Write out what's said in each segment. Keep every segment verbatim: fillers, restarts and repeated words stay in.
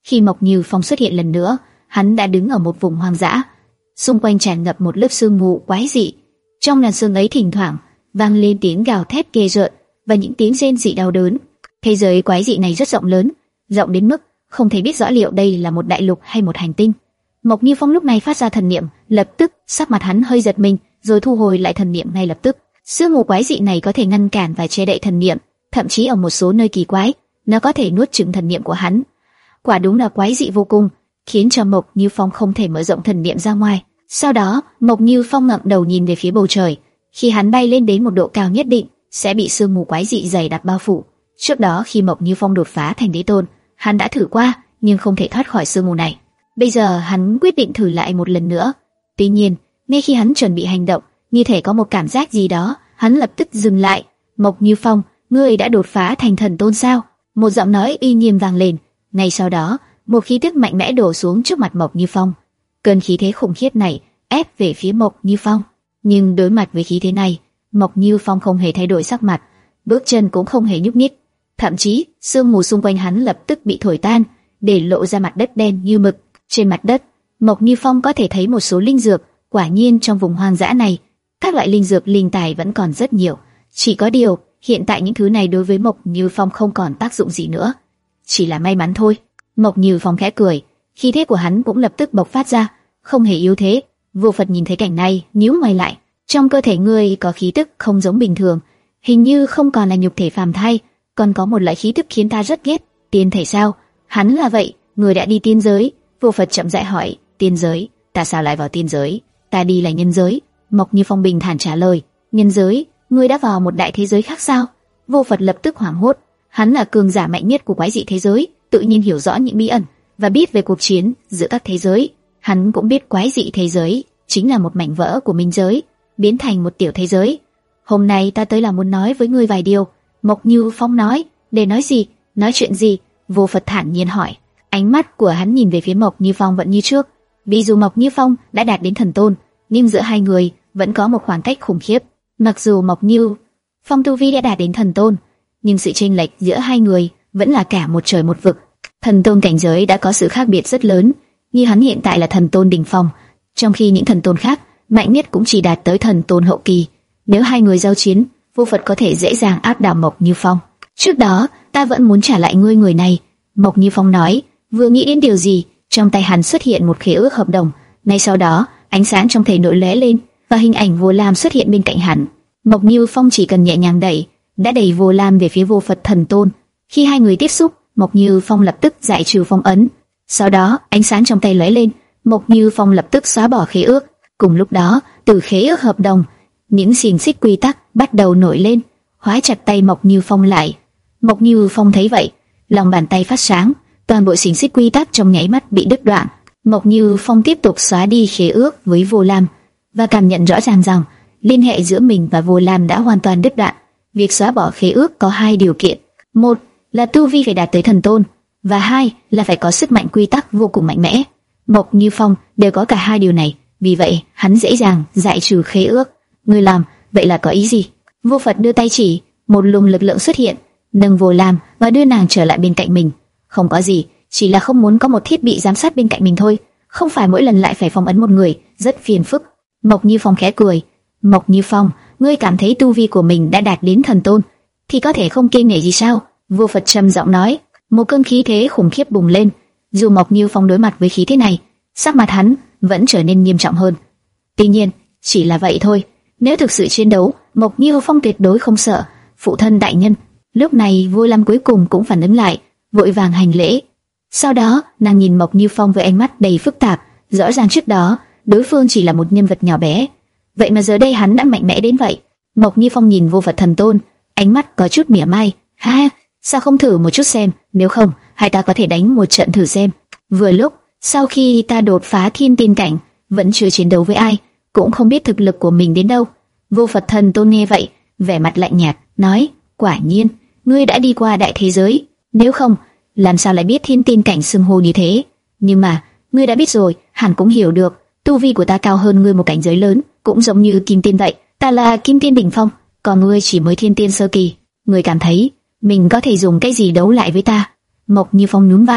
Khi Mộc Như Phong xuất hiện lần nữa, hắn đã đứng ở một vùng hoang dã, xung quanh tràn ngập một lớp sương mù quái dị. Trong làn sương ấy thỉnh thoảng vang lên tiếng gào thét ghê rợn và những tiếng rên rỉ đau đớn. Thế giới quái dị này rất rộng lớn, rộng đến mức không thể biết rõ liệu đây là một đại lục hay một hành tinh. Mộc Như Phong lúc này phát ra thần niệm, lập tức sắc mặt hắn hơi giật mình, rồi thu hồi lại thần niệm ngay lập tức. Sương mù quái dị này có thể ngăn cản và che đậy thần niệm, thậm chí ở một số nơi kỳ quái, nó có thể nuốt chửng thần niệm của hắn. Quả đúng là quái dị vô cùng, khiến cho Mộc Như Phong không thể mở rộng thần niệm ra ngoài. Sau đó, Mộc Như Phong ngẩng đầu nhìn về phía bầu trời. Khi hắn bay lên đến một độ cao nhất định, sẽ bị sương mù quái dị dày đặc bao phủ. Trước đó khi Mộc Như Phong đột phá thành đế tôn, hắn đã thử qua, nhưng không thể thoát khỏi sương mù này. Bây giờ hắn quyết định thử lại một lần nữa. Tuy nhiên, ngay khi hắn chuẩn bị hành động, như thể có một cảm giác gì đó, hắn lập tức dừng lại. Mộc Như Phong, ngươi đã đột phá thành thần tôn sao? Một giọng nói uy nghiêm vang lên. Ngay sau đó, một khí tức mạnh mẽ đổ xuống trước mặt Mộc Như Phong. Cơn khí thế khủng khiếp này ép về phía Mộc Như Phong, nhưng đối mặt với khí thế này, Mộc Như Phong không hề thay đổi sắc mặt, bước chân cũng không hề nhúc nhích. Thậm chí, sương mù xung quanh hắn lập tức bị thổi tan, để lộ ra mặt đất đen như mực. Trên mặt đất, Mộc Như Phong có thể thấy một số linh dược. Quả nhiên trong vùng hoang dã này, các loại linh dược linh tài vẫn còn rất nhiều. Chỉ có điều, hiện tại những thứ này đối với Mộc Như Phong không còn tác dụng gì nữa. Chỉ là may mắn thôi. Mộc Như Phong khẽ cười, khí thế của hắn cũng lập tức bộc phát ra, không hề yếu thế. Vô Phật nhìn thấy cảnh này, nhíu mày lại. Trong cơ thể ngươi có khí tức không giống bình thường, hình như không còn là nhục thể phàm thai, còn có một loại khí tức khiến ta rất ghét. Tiên thể sao? Hắn là vậy, người đã đi tiên giới. Vô Phật chậm rãi hỏi, tiên giới? Ta sao lại vào tiên giới? Ta đi là nhân giới. Mộc Như Phong bình thản trả lời, nhân giới? Ngươi đã vào một đại thế giới khác sao? Vô Phật lập tức hoảng hốt. Hắn là cường giả mạnh nhất của quái dị thế giới, tự nhiên hiểu rõ những bí ẩn và biết về cuộc chiến giữa các thế giới. Hắn cũng biết quái dị thế giới chính là một mảnh vỡ của minh giới, biến thành một tiểu thế giới. Hôm nay ta tới là muốn nói với ngươi vài điều. Mộc Như Phong nói. Để nói gì? Nói chuyện gì? Vô Phật thản nhiên hỏi. Ánh mắt của hắn nhìn về phía Mộc Như Phong vẫn như trước. Vì dù Mộc Như Phong đã đạt đến thần tôn, nhưng giữa hai người vẫn có một khoảng cách khủng khiếp. Mặc dù Mộc Như Phong tu vi đã đạt đến thần tôn, nhưng sự chênh lệch giữa hai người vẫn là cả một trời một vực. Thần tôn cảnh giới đã có sự khác biệt rất lớn, như hắn hiện tại là thần tôn đỉnh phong, trong khi những thần tôn khác mạnh nhất cũng chỉ đạt tới thần tôn hậu kỳ. Nếu hai người giao chiến, Vô Phật có thể dễ dàng áp đảo Mộc Như Phong. Trước đó, ta vẫn muốn trả lại ngươi người này, Mộc Như Phong nói. Vừa nghĩ đến điều gì, trong tay hắn xuất hiện một khế ước hợp đồng. Ngay sau đó, ánh sáng trong thể nội lóe lên và hình ảnh Vô Lam xuất hiện bên cạnh hắn. Mộc Như Phong chỉ cần nhẹ nhàng đẩy, đã đẩy Vô Lam về phía Vô Phật thần tôn. Khi hai người tiếp xúc, Mộc Như Phong lập tức giải trừ phong ấn. Sau đó, ánh sáng trong tay lóe lên, Mộc Như Phong lập tức xóa bỏ khế ước. Cùng lúc đó, từ khế ước hợp đồng, những xiềng xích quy tắc bắt đầu nổi lên, khóa chặt tay Mộc Như Phong lại. Mộc Như Phong thấy vậy, lòng bàn tay phát sáng, toàn bộ xiềng xích quy tắc trong nháy mắt bị đứt đoạn. Mộc Như Phong tiếp tục xóa đi khế ước với Vô Lam và cảm nhận rõ ràng rằng liên hệ giữa mình và Vô Lam đã hoàn toàn đứt đoạn. Việc xóa bỏ khế ước có hai điều kiện: một là tu vi phải đạt tới thần tôn, và hai là phải có sức mạnh quy tắc vô cùng mạnh mẽ. Mộc Như Phong đều có cả hai điều này, vì vậy hắn dễ dàng giải trừ khế ước. Ngươi làm vậy là có ý gì? Vô Phật đưa tay chỉ, một luồng lực lượng xuất hiện, nâng Vô Lam và đưa nàng trở lại bên cạnh mình. Không có gì, chỉ là không muốn có một thiết bị giám sát bên cạnh mình thôi. Không phải mỗi lần lại phải phong ấn một người, rất phiền phức. Mộc Như Phong khẽ cười. Mộc Như Phong, ngươi cảm thấy tu vi của mình đã đạt đến thần tôn, thì có thể không kiêng nể gì sao? Vô Phật trầm giọng nói. Một cơn khí thế khủng khiếp bùng lên. Dù Mộc Như Phong đối mặt với khí thế này, sắc mặt hắn vẫn trở nên nghiêm trọng hơn. Tuy nhiên, chỉ là vậy thôi. Nếu thực sự chiến đấu, Mộc Như Phong tuyệt đối không sợ. Phụ thân đại nhân. Lúc này Vô Lam cuối cùng cũng phản ứng lại, vội vàng hành lễ. Sau đó, nàng nhìn Mộc Như Phong với ánh mắt đầy phức tạp. Rõ ràng trước đó, đối phương chỉ là một nhân vật nhỏ bé, vậy mà giờ đây hắn đã mạnh mẽ đến vậy. Mộc Như Phong nhìn Vô Phật thần tôn, ánh mắt có chút mỉa mai. Ha, sao không thử một chút xem? Nếu không, hai ta có thể đánh một trận thử xem. Vừa lúc, sau khi ta đột phá thiên tiên cảnh, vẫn chưa chiến đấu với ai, cũng không biết thực lực của mình đến đâu. Vô Phật thần tôn nghe vậy, vẻ mặt lạnh nhạt, nói: quả nhiên, ngươi đã đi qua đại thế giới. Nếu không, làm sao lại biết thiên tiên cảnh xưng hô như thế? Nhưng mà, ngươi đã biết rồi, hẳn cũng hiểu được, tu vi của ta cao hơn ngươi một cảnh giới lớn, cũng giống như kim tiên vậy. Ta là kim tiên đỉnh phong, còn ngươi chỉ mới thiên tiên sơ kỳ. Ngươi cảm thấy mình có thể dùng cái gì đấu lại với ta? Mộc Như Phong nhún vai,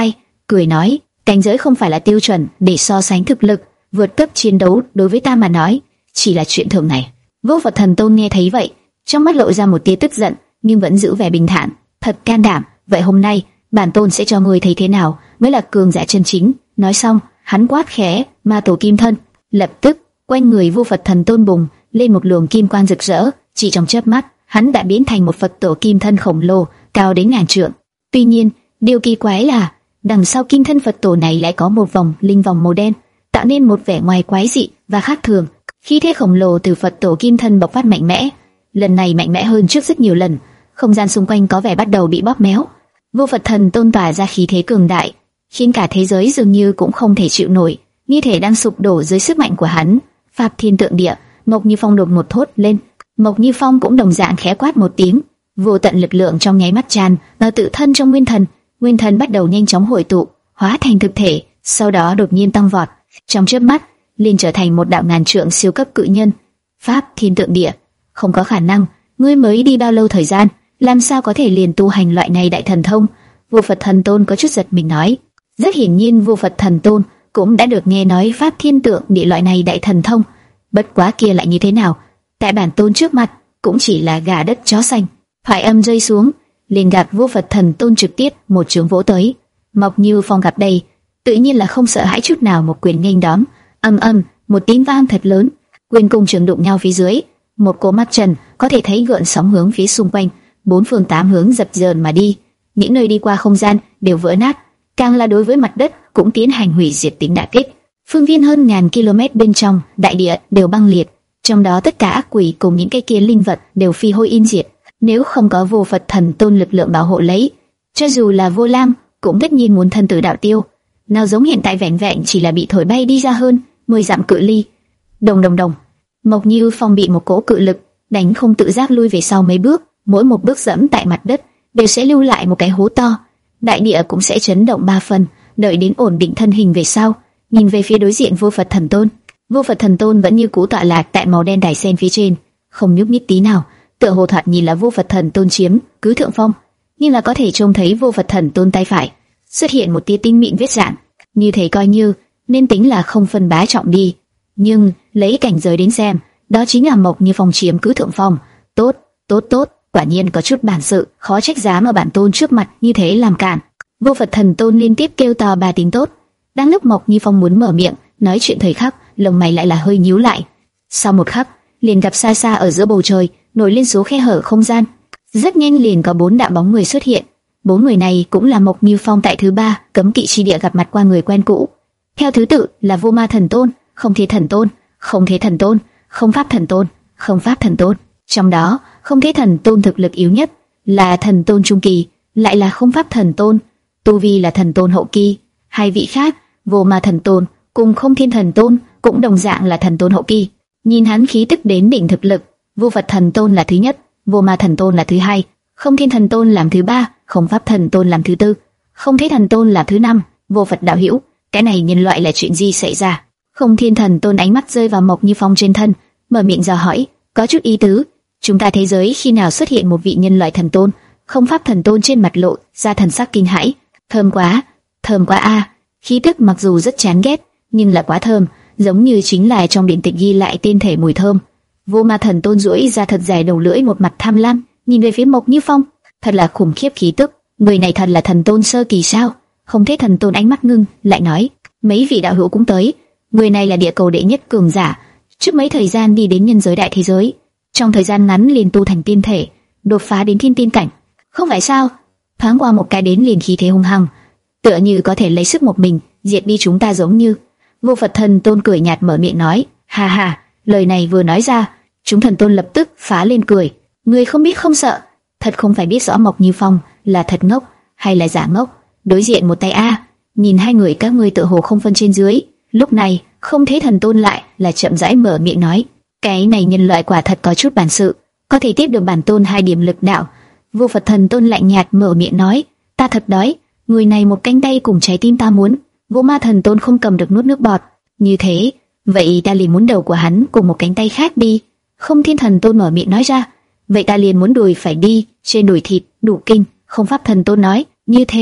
cười nói, cảnh giới không phải là tiêu chuẩn để so sánh thực lực, vượt cấp chiến đấu đối với ta mà nói chỉ là chuyện thường ngày. Vô Phật Thần Tôn nghe thấy vậy, trong mắt lộ ra một tia tức giận, nhưng vẫn giữ vẻ bình thản. Thật can đảm, vậy hôm nay bản tôn sẽ cho ngươi thấy thế nào mới là cường giả chân chính. Nói xong, hắn quát khẽ, ma tổ kim thân. Lập tức, quanh người Vô Phật Thần Tôn bùng lên một luồng kim quang rực rỡ, chỉ trong chớp mắt, hắn đã biến thành một Phật tổ kim thân khổng lồ, cao đến ngàn trượng. Tuy nhiên, điều kỳ quái là đằng sau kim thân Phật tổ này lại có một vòng linh vòng màu đen, tạo nên một vẻ ngoài quái dị và khác thường. Khí thế khổng lồ từ Phật tổ kim thân bộc phát mạnh mẽ, lần này mạnh mẽ hơn trước rất nhiều lần. Không gian xung quanh có vẻ bắt đầu bị bóp méo. Vô Phật Thần Tôn tỏa ra khí thế cường đại, khiến cả thế giới dường như cũng không thể chịu nổi, như thể đang sụp đổ dưới sức mạnh của hắn. Pháp Thiên Tượng Địa, Mộc Như Phong đột một thốt lên. Mộc Như Phong cũng đồng dạng khẽ quát một tiếng, vô tận lực lượng trong nháy mắt tràn vào tự thân trong nguyên thần. Nguyên thần bắt đầu nhanh chóng hội tụ, hóa thành thực thể, sau đó đột nhiên tăng vọt, trong chớp mắt liền trở thành một đạo ngàn trượng siêu cấp cự nhân. Pháp Thiên Tượng Địa, không có khả năng, ngươi mới đi bao lâu thời gian, làm sao có thể liền tu hành loại này đại thần thông? Vô Phật Thần Tôn có chút giật mình nói. Rất hiển nhiên Vô Phật Thần Tôn cũng đã được nghe nói Pháp Thiên Tượng Địa loại này đại thần thông, bất quá kia lại như thế nào? Tại bản tôn trước mặt cũng chỉ là gà đất chó xanh. Thoại âm rơi xuống, liền gặp Vô Phật Thần Tôn trực tiếp một trường vỗ tới. Mộc Như Phong gặp đây, tự nhiên là không sợ hãi chút nào, một quyền nghênh đón. Âm âm, một tiếng vang thật lớn, quyền cùng trường đụng nhau phía dưới, một cỗ mắt trần có thể thấy gợn sóng hướng phía xung quanh, bốn phương tám hướng dập dờn mà đi. Những nơi đi qua không gian đều vỡ nát, càng là đối với mặt đất cũng tiến hành hủy diệt tính đả kích. Phương viên hơn ngàn km bên trong đại địa đều băng liệt, trong đó tất cả ác quỷ cùng những cái kia linh vật đều phi hôi yên diệt. Nếu không có Vô Phật Thần Tôn lực lượng bảo hộ lấy, cho dù là Vô Lam cũng tất nhiên muốn thân tử đạo tiêu. Nào giống hiện tại vẹn vẹn chỉ là bị thổi bay đi ra hơn mười dặm cự ly. Đồng đồng đồng, Mộc Như Phong bị một cỗ cự lực đánh không tự giác lui về sau mấy bước, mỗi một bước dẫm tại mặt đất đều sẽ lưu lại một cái hố to, đại địa cũng sẽ chấn động ba phần. Đợi đến ổn định thân hình về sau, nhìn về phía đối diện Vô Phật Thần Tôn, Vô Phật Thần Tôn vẫn như cũ tọa lạc tại màu đen đài sen phía trên, không nhúc nhích tí nào, tựa hồ thoạt nhìn là Vô Phật Thần Tôn chiếm cứ thượng phong, nhưng là có thể trông thấy Vô Phật Thần Tôn tay phải xuất hiện một tia tinh mịn vết rạn, như thế coi như nên tính là không phân bá trọng đi. Nhưng lấy cảnh giới đến xem, đó chính là Mộc Như Phong chiếm cứ thượng phong. Tốt, tốt tốt, quả nhiên có chút bản sự, khó trách dám ở bản tôn trước mặt như thế làm cản. Vô Phật Thần Tôn liên tiếp kêu to ba tiếng tốt. Đang lúc Mộc Như Phong muốn mở miệng nói chuyện thời khắc, lông mày lại là hơi nhíu lại. Sau một khắc, liền gặp xa xa ở giữa bầu trời nổi lên số khe hở không gian. Rất nhanh liền có bốn đạo bóng người xuất hiện. Bốn người này cũng là Mộc Như Phong tại thứ ba cấm kỵ chi địa gặp mặt qua người quen cũ. Theo thứ tự là Vô Ma Thần Tôn, Không Thế Thần Tôn, Không Thế Thần Tôn, Không Pháp Thần Tôn, Không Pháp Thần Tôn. Trong đó, Không Thế Thần Tôn thực lực yếu nhất, là Thần Tôn trung kỳ, lại là Không Pháp Thần Tôn, tu vi là Thần Tôn hậu kỳ. Hai vị khác, Vô Ma Thần Tôn cùng Không Thiên Thần Tôn cũng đồng dạng là Thần Tôn hậu kỳ. Nhìn hắn khí tức đến đỉnh thực lực, Vô Phật Thần Tôn là thứ nhất, Vô Ma Thần Tôn là thứ hai, Không Thiên Thần Tôn làm thứ ba, Không Pháp Thần Tôn làm thứ tư, Không Thế Thần Tôn là thứ năm. Vô Phật đạo hữu, cái này nhân loại là chuyện gì xảy ra? Không Thiên Thần Tôn ánh mắt rơi vào Mộc Như Phong trên thân, mở miệng dò hỏi, có chút ý tứ. Chúng ta thế giới khi nào xuất hiện một vị nhân loại thần tôn? Không Pháp Thần Tôn trên mặt lộ ra thần sắc kinh hãi. Thơm quá, thơm quá a! Khí tức mặc dù rất chán ghét, nhưng là quá thơm, giống như chính là trong điện tịch ghi lại tên thể mùi thơm. Vô Ma Thần Tôn duỗi ra thật dài đầu lưỡi, một mặt tham lam nhìn về phía Mộc Như Phong, thật là khủng khiếp khí tức. Người này thật là thần tôn sơ kỳ sao? Không Thế Thần Tôn ánh mắt ngưng, lại nói, mấy vị đạo hữu cũng tới. Người này là địa cầu đệ nhất cường giả, trước mấy thời gian đi đến nhân giới đại thế giới, trong thời gian ngắn liền tu thành tiên thể, đột phá đến thiên tiên cảnh. Không phải sao? Thoáng qua một cái đến liền khí thế hung hăng, tựa như có thể lấy sức một mình diệt đi chúng ta giống như. Vô Phật Thần Tôn cười nhạt mở miệng nói, ha ha, lời này vừa nói ra, chúng thần tôn lập tức phá lên cười. Người không biết không sợ, thật không phải biết rõ Mộc Như Phong là thật ngốc hay là giả ngốc. Đối diện một tay a, nhìn hai người các ngươi tự hồ không phân trên dưới. Lúc này, Không Thế Thần Tôn lại là chậm rãi mở miệng nói, cái này nhân loại quả thật có chút bản sự, có thể tiếp được bản tôn hai điểm lực đạo. Vô Phật Thần Tôn lạnh nhạt mở miệng nói, ta thật đói, người này một cánh tay cùng trái tim ta muốn. Vô Ma Thần Tôn không cầm được nuốt nước bọt, như thế, vậy ta liền muốn đầu của hắn cùng một cánh tay khác đi. Không Thiên Thần Tôn mở miệng nói ra, vậy ta liền muốn đùi phải đi, trên đùi thịt, đủ kinh. Không Pháp Thần Tôn nói, như thế, ta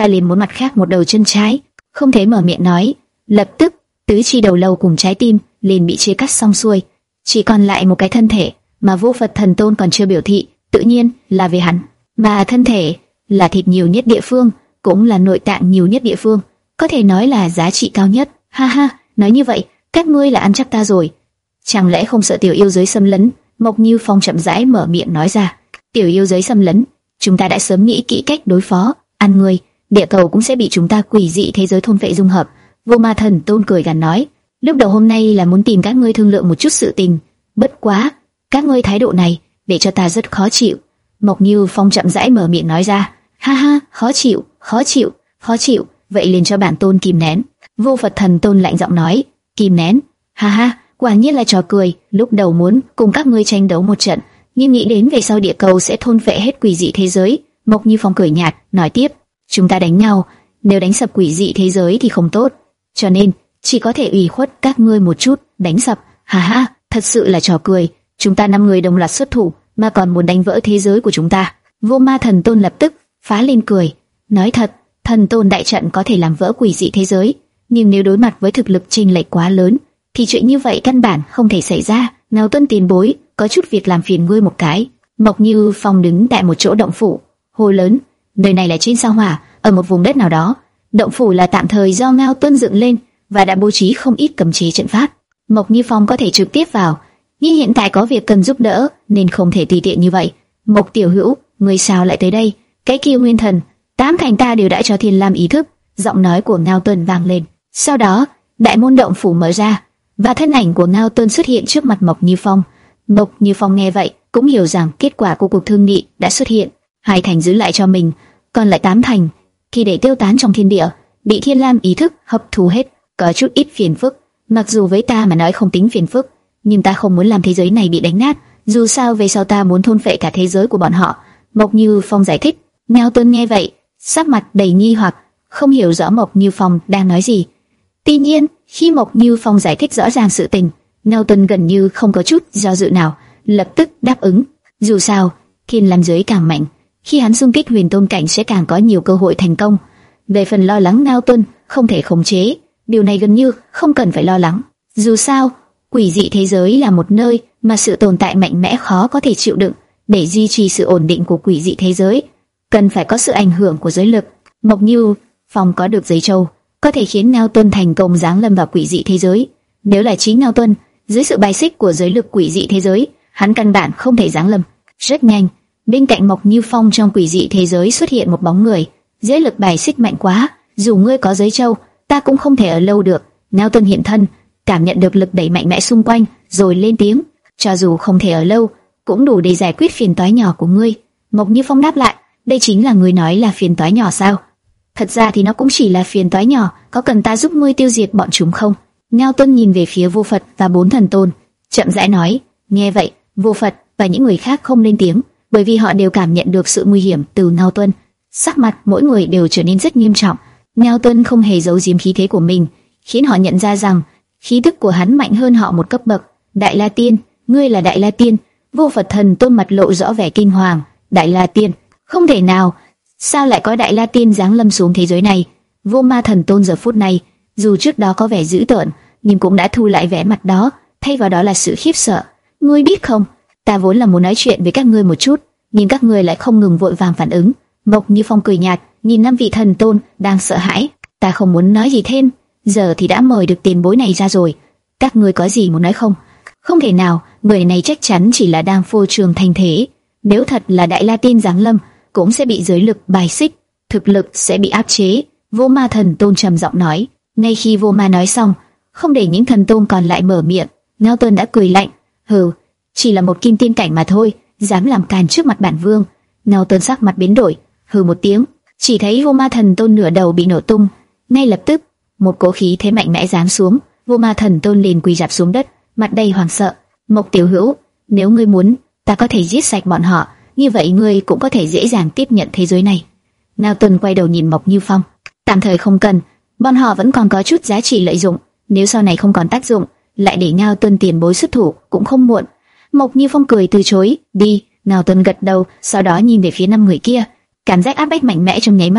ta liền muốn mặt khác một đầu chân trái, không thể mở miệng nói. Lập tức, tứ chi đầu lâu cùng trái tim liền bị chia cắt xong xuôi, chỉ còn lại một cái thân thể, mà Vô Phật Thần Tôn còn chưa biểu thị, tự nhiên là về hắn. Mà thân thể là thịt nhiều nhất địa phương, cũng là nội tạng nhiều nhất địa phương, có thể nói là giá trị cao nhất. Ha ha, nói như vậy, các ngươi là ăn chắc ta rồi. Chẳng lẽ không sợ tiểu yêu giới xâm lấn? Mộc Như Phong chậm rãi mở miệng nói ra. Tiểu yêu giới xâm lấn, chúng ta đã sớm nghĩ kỹ cách đối phó. Ăn ngươi, địa cầu cũng sẽ bị chúng ta quỷ dị thế giới thôn phệ dung hợp. Vô Ma Thần Tôn cười gằn nói, lúc đầu hôm nay là muốn tìm các ngươi thương lượng một chút sự tình, bất quá, các ngươi thái độ này để cho ta rất khó chịu. Mộc Như Phong chậm rãi mở miệng nói ra, ha ha, khó chịu, khó chịu, khó chịu, vậy liền cho bản tôn kìm nén. Vô Phật Thần Tôn lạnh giọng nói, kìm nén, ha ha, quả nhiên là trò cười. Lúc đầu muốn cùng các ngươi tranh đấu một trận, nhưng nghĩ đến về sau địa cầu sẽ thôn phệ hết quỷ dị thế giới. Mộc Như Phong cười nhạt, nói tiếp, chúng ta đánh nhau, nếu đánh sập quỷ dị thế giới thì không tốt, cho nên chỉ có thể ủy khuất các ngươi một chút, đánh sập. Ha ha, thật sự là trò cười. Chúng ta năm người đồng loạt xuất thủ, mà còn muốn đánh vỡ thế giới của chúng ta. Vô Ma Thần Tôn lập tức phá lên cười, nói thật, Thần Tôn đại trận có thể làm vỡ quỷ dị thế giới, nhưng nếu đối mặt với thực lực chênh lệch quá lớn, thì chuyện như vậy căn bản không thể xảy ra. Nào Tuân tiền bối, có chút việc làm phiền ngươi một cái. Mộc Như Phong đứng tại một chỗ động phủ, hô lớn, nơi này là trên sao Hỏa, ở một vùng đất nào đó. Động phủ là tạm thời do Ngao Tuân dựng lên và đã bố trí không ít cấm chế trận pháp. Mộc Như Phong có thể trực tiếp vào, nhưng hiện tại có việc cần giúp đỡ nên không thể tùy tiện như vậy. Mộc tiểu hữu, ngươi sao lại tới đây? Cái kia nguyên thần, tám thành ta đều đã cho Thiên Lam ý thức. Giọng nói của Ngao Tuân vang lên. Sau đó, đại môn động phủ mở ra và thân ảnh của Ngao Tuân xuất hiện trước mặt Mộc Như Phong. Mộc Như Phong nghe vậy cũng hiểu rằng kết quả của cuộc thương nghị đã xuất hiện. Hai thành giữ lại cho mình, còn lại tám thành khi để tiêu tán trong thiên địa, bị Thiên Lam ý thức hấp thu hết, có chút ít phiền phức. Mặc dù với ta mà nói không tính phiền phức, nhưng ta không muốn làm thế giới này bị đánh nát. Dù sao về sau ta muốn thôn phệ cả thế giới của bọn họ. Mộc Như Phong giải thích. Ngao Tuân nghe vậy, sắc mặt đầy nghi hoặc, không hiểu rõ Mộc Như Phong đang nói gì. Tuy nhiên, khi Mộc Như Phong giải thích rõ ràng sự tình, Ngao Tuân gần như không có chút do dự nào, lập tức đáp ứng. Dù sao, Thiên Lam giới càng mạnh, khi hắn xung kích huyền tôn cảnh sẽ càng có nhiều cơ hội thành công. Về phần lo lắng Ngao Tuân không thể khống chế, điều này gần như không cần phải lo lắng. Dù sao, quỷ dị thế giới là một nơi mà sự tồn tại mạnh mẽ khó có thể chịu đựng. Để duy trì sự ổn định của quỷ dị thế giới, cần phải có sự ảnh hưởng của giới lực. Mộc Như Phong có được giấy châu, có thể khiến Ngao Tuân thành công giáng lâm vào quỷ dị thế giới. Nếu là chính Ngao Tuân, dưới sự bài xích của giới lực quỷ dị thế giới, hắn căn bản không thể giáng lâm. Rất nhanh, bên cạnh Mộc Như Phong trong quỷ dị thế giới xuất hiện một bóng người. Giới lực bài xích mạnh quá, dù ngươi có giấy châu, ta cũng không thể ở lâu được. Ngao Tuân hiện thân, cảm nhận được lực đẩy mạnh mẽ xung quanh, rồi lên tiếng, cho dù không thể ở lâu, cũng đủ để giải quyết phiền toái nhỏ của ngươi. Mộc Như Phong đáp lại, đây chính là ngươi nói là phiền toái nhỏ sao? Thật ra thì nó cũng chỉ là phiền toái nhỏ, có cần ta giúp ngươi tiêu diệt bọn chúng không? Ngao Tuân nhìn về phía Vô Phật và bốn thần tôn, chậm rãi nói. Nghe vậy, Vô Phật và những người khác không lên tiếng, bởi vì họ đều cảm nhận được sự nguy hiểm từ Ngao Tuân. Sắc mặt mỗi người đều trở nên rất nghiêm trọng. Ngao Tuân không hề giấu giếm khí thế của mình, khiến họ nhận ra rằng khí tức của hắn mạnh hơn họ một cấp bậc. Đại La Tiên, ngươi là Đại La Tiên? Vô Phật Thần Tôn mặt lộ rõ vẻ kinh hoàng. Đại La Tiên? Không thể nào, sao lại có Đại La Tiên giáng lâm xuống thế giới này? Vô Ma Thần Tôn giờ phút này, dù trước đó có vẻ dữ tợn, nhưng cũng đã thu lại vẻ mặt đó, thay vào đó là sự khiếp sợ. Ngươi biết không, ta vốn là muốn nói chuyện với các ngươi một chút, nhưng các ngươi lại không ngừng vội vàng phản ứng. Mộc Như Phong cười nhạt, nhìn năm vị thần tôn đang sợ hãi. Ta không muốn nói gì thêm, giờ thì đã mời được tiền bối này ra rồi, các ngươi có gì muốn nói không? Không thể nào, người này chắc chắn chỉ là đang phô trương thành thế. Nếu thật là Đại La Tiên giáng lâm, cũng sẽ bị giới lực bài xích, thực lực sẽ bị áp chế. Vô Ma Thần Tôn trầm giọng nói. Ngay khi Vô Ma nói xong, không để những thần tôn còn lại mở miệng, Ngao Tuân đã cười lạnh. Hừ, chỉ là một kim tiên cảnh mà thôi, dám làm càn trước mặt bản vương. Ngao Tuân sắc mặt biến đổi, hừ một tiếng, chỉ thấy Vô Ma Thần Tôn nửa đầu bị nổ tung. Ngay lập tức, một cỗ khí thế mạnh mẽ giáng xuống, Vô Ma Thần Tôn liền quỳ rạp xuống đất, mặt đầy hoảng sợ. Mộc tiểu hữu, nếu ngươi muốn, ta có thể giết sạch bọn họ, như vậy ngươi cũng có thể dễ dàng tiếp nhận thế giới này. Ngao Tuân quay đầu nhìn Mộc Như Phong, tạm thời không cần, bọn họ vẫn còn có chút giá trị lợi dụng, nếu sau này không còn tác dụng, lại để Ngao Tuân tiền bối xuất thủ cũng không muộn. Mộc Như Phong cười từ chối, đi. Ngao Tuân gật đầu, sau đó nhìn về phía năm người kia, cảm giác áp bách mạnh mẽ trong nháy mắt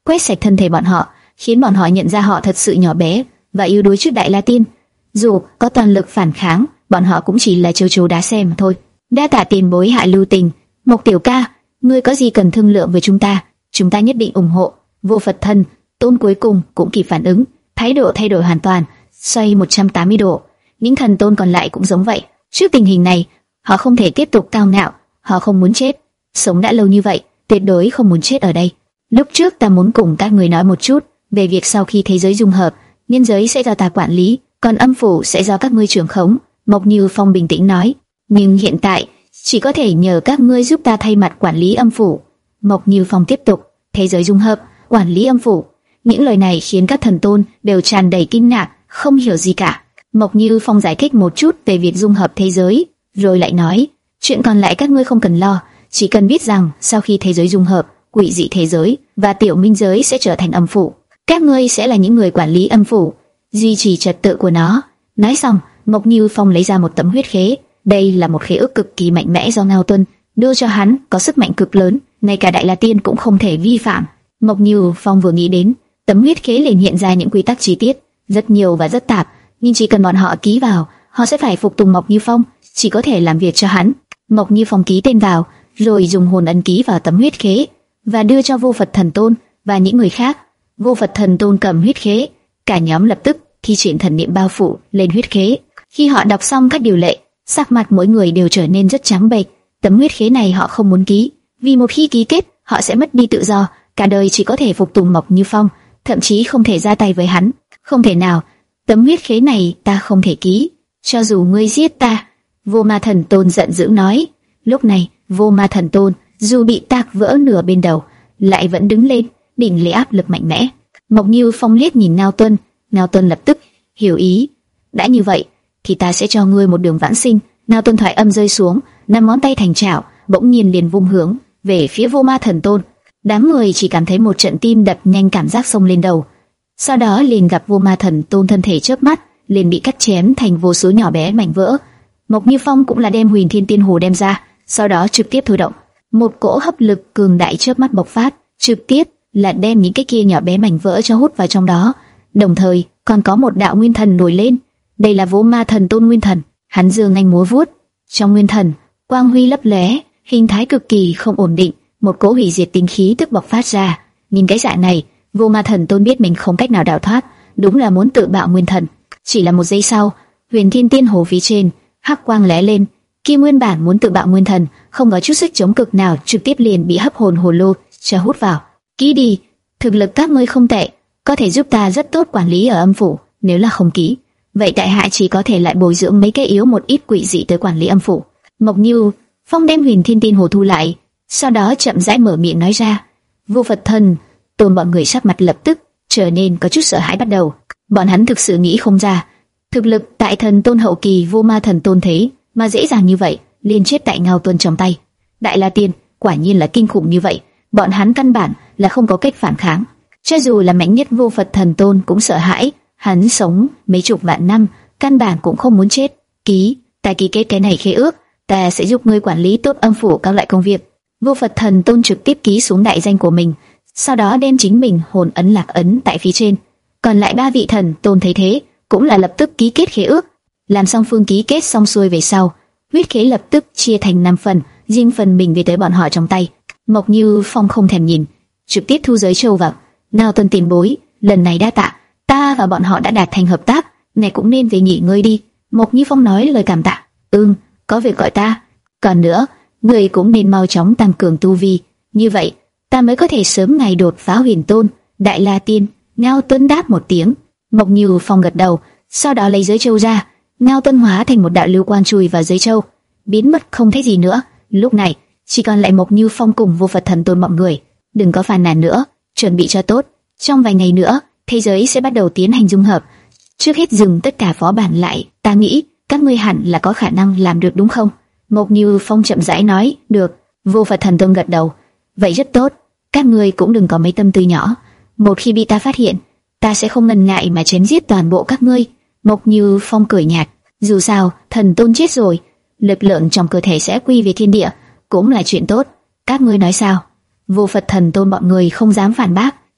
quét sạch thân thể bọn họ, khiến bọn họ nhận ra họ thật sự nhỏ bé và yếu đuối trước Đại La Tiên. Dù có toàn lực phản kháng, bọn họ cũng chỉ là châu chấu đá xe mà thôi. Đa tạ tiền bối Hạ Lưu Tình. Mộc tiểu ca, ngươi có gì cần thương lượng với chúng ta, chúng ta nhất định ủng hộ. Vô Phật Thần Tôn cuối cùng cũng kịp phản ứng, thái độ thay đổi hoàn toàn, xoay một trăm tám mươi độ. Những thần tôn còn lại cũng giống vậy. Trước tình hình này, họ không thể tiếp tục cao ngạo, họ không muốn chết. Sống đã lâu như vậy, tuyệt đối không muốn chết ở đây. Lúc trước ta muốn cùng các người nói một chút về việc sau khi thế giới dung hợp, nhân giới sẽ do ta quản lý, còn âm phủ sẽ do các ngươi trưởng khống. Mộc Như Phong bình tĩnh nói. Nhưng hiện tại, chỉ có thể nhờ các ngươi giúp ta thay mặt quản lý âm phủ. Mộc Như Phong tiếp tục. Thế giới dung hợp, quản lý âm phủ. Những lời này khiến các thần tôn đều tràn đầy kinh ngạc, không hiểu gì cả. Mộc Như Phong giải thích một chút về việc dung hợp thế giới, rồi lại nói, chuyện còn lại các ngươi không cần lo, chỉ cần biết rằng sau khi thế giới dung hợp, quỷ dị thế giới và tiểu minh giới sẽ trở thành âm phủ. Các ngươi sẽ là những người quản lý âm phủ, duy trì trật tự của nó. Nói xong, Mộc Như Phong lấy ra một tấm huyết khế. Đây là một khế ước cực kỳ mạnh mẽ do Ngao Tuân đưa cho hắn, có sức mạnh cực lớn, ngay cả Đại La Tiên cũng không thể vi phạm. Mộc Như Phong vừa nghĩ đến, tấm huyết khế liền hiện ra những quy tắc chi tiết, rất nhiều và rất tạp, nhưng chỉ cần bọn họ ký vào, họ sẽ phải phục tùng Mộc Như Phong, chỉ có thể làm việc cho hắn. Mộc Như Phong ký tên vào, rồi dùng hồn ấn ký vào tấm huyết khế và đưa cho Vô Phật Thần Tôn và những người khác. Vô Phật Thần Tôn cầm huyết khế, cả nhóm lập tức thi triển thần niệm bao phủ lên huyết khế. Khi họ đọc xong các điều lệ, sắc mặt mỗi người đều trở nên rất trắng bệch. Tấm huyết khế này họ không muốn ký, vì một khi ký kết, họ sẽ mất đi tự do, cả đời chỉ có thể phục tùng Mộc Như Phong, thậm chí không thể ra tay với hắn. Không thể nào, tấm huyết khế này ta không thể ký, cho dù ngươi giết ta. Vô Ma Thần Tôn giận dữ nói. Lúc này, Vô Ma Thần Tôn dù bị tạc vỡ nửa bên đầu, lại vẫn đứng lên, đỉnh lấy áp lực mạnh mẽ. Mộc Như Phong liếc nhìn Ngao Tuân, Ngao Tuân lập tức hiểu ý. Đã như vậy, thì ta sẽ cho ngươi một đường vãng sinh. Ngao Tuân thoại âm rơi xuống, năm ngón tay thành chảo, bỗng nhiên liền vung hướng về phía Vô Ma Thần Tôn. Đám người chỉ cảm thấy một trận tim đập nhanh, cảm giác xông lên đầu. Sau đó liền gặp Vô Ma Thần Tôn thân thể chớp mắt liền bị cắt chém thành vô số nhỏ bé mảnh vỡ. Mộc Như Phong cũng là đem Huyền Thiên Tiên Hồ đem ra, sau đó trực tiếp thôi động. Một cỗ hấp lực cường đại chớp mắt bộc phát, trực tiếp là đem những cái kia nhỏ bé mảnh vỡ cho hút vào trong đó. Đồng thời, còn có một đạo nguyên thần nổi lên. Đây là Vô Ma Thần Tôn nguyên thần, hắn giương nhanh múa vuốt. Trong nguyên thần, quang huy lấp lóe, hình thái cực kỳ không ổn định, một cỗ hủy diệt tinh khí tức bộc phát ra. Nhìn cái dạng này, Vô Ma Thần Tôn biết mình không cách nào đào thoát, đúng là muốn tự bạo nguyên thần. Chỉ là một giây sau, Huyền Thiên Tiên Hồ phía trên hắc quang lóe lên, khi nguyên bản muốn tự bạo nguyên thần, không có chút sức chống cực nào, trực tiếp liền bị hấp hồn hồ lô cho hút vào. Ký đi, thực lực các ngươi không tệ, có thể giúp ta rất tốt quản lý ở âm phủ. Nếu là không ký, vậy tại hạ chỉ có thể lại bồi dưỡng mấy cái yếu một ít quỷ dị tới quản lý âm phủ. Mộc Như Phong đem Huyền Thiên Tiên Hồ thu lại, sau đó chậm rãi mở miệng nói ra. Vô Phật Thần Tôn bọn người sắc mặt lập tức trở nên có chút sợ hãi bắt đầu. Bọn hắn thực sự nghĩ không ra, thực lực tại thần tôn hậu kỳ Vô Ma Thần Tôn thế mà dễ dàng như vậy, liền chết tại Ngao Tuân trong tay. Đại La Tiên quả nhiên là kinh khủng như vậy, bọn hắn căn bản là không có cách phản kháng. Cho dù là mạnh nhất Vô Phật Thần Tôn cũng sợ hãi, hắn sống mấy chục vạn năm, căn bản cũng không muốn chết. Ký, ta ký kết cái này khế ước, ta sẽ giúp ngươi quản lý tốt âm phủ các loại công việc. Vô Phật Thần Tôn trực tiếp ký xuống đại danh của mình, sau đó đem chính mình hồn ấn lạc ấn tại phía trên. Còn lại ba vị thần tôn thấy thế, cũng là lập tức ký kết khế ước. Làm song phương ký kết xong xuôi về sau, huyết khế lập tức chia thành năm phần, riêng phần mình về tới bọn họ trong tay. Mộc Như Phong không thèm nhìn, trực tiếp thu giới châu vào. Ngao Tuân tiền bối, lần này đa tạ, ta và bọn họ đã đạt thành hợp tác, này cũng nên về nghỉ ngơi đi. Mộc Như Phong nói lời cảm tạ. Ừm, có việc gọi ta. Còn nữa, người cũng nên mau chóng tăng cường tu vi, như vậy ta mới có thể sớm ngày đột phá huyền tôn. Đại La Tiên. Ngao Tuân đáp một tiếng. Mộc Như Phong gật đầu, sau đó lấy giới châu ra. Ngao Tuân hóa thành một đạo lưu quan chui vào giới châu, biến mất không thấy gì nữa. Lúc này chỉ còn lại Mộc Như Phong cùng Vô Phật Thần Tôn mọi người. Đừng có phàn nàn nữa, chuẩn bị cho tốt. Trong vài ngày nữa, thế giới sẽ bắt đầu tiến hành dung hợp. Trước hết dừng tất cả phó bản lại, ta nghĩ các ngươi hẳn là có khả năng làm được đúng không? Mộc Như Phong chậm rãi nói. Được. Vô Phật Thần Tôn gật đầu. Vậy rất tốt, các ngươi cũng đừng có mấy tâm tư nhỏ. Một khi bị ta phát hiện, ta sẽ không ngần ngại mà chém giết toàn bộ các ngươi. Mộc Như Phong cười nhạt. Dù sao, thần tôn chết rồi, lực lượng trong cơ thể sẽ quy về thiên địa, cũng là chuyện tốt. Các ngươi nói sao? Vô Phật Thần Tôn bọn người không dám phản bác,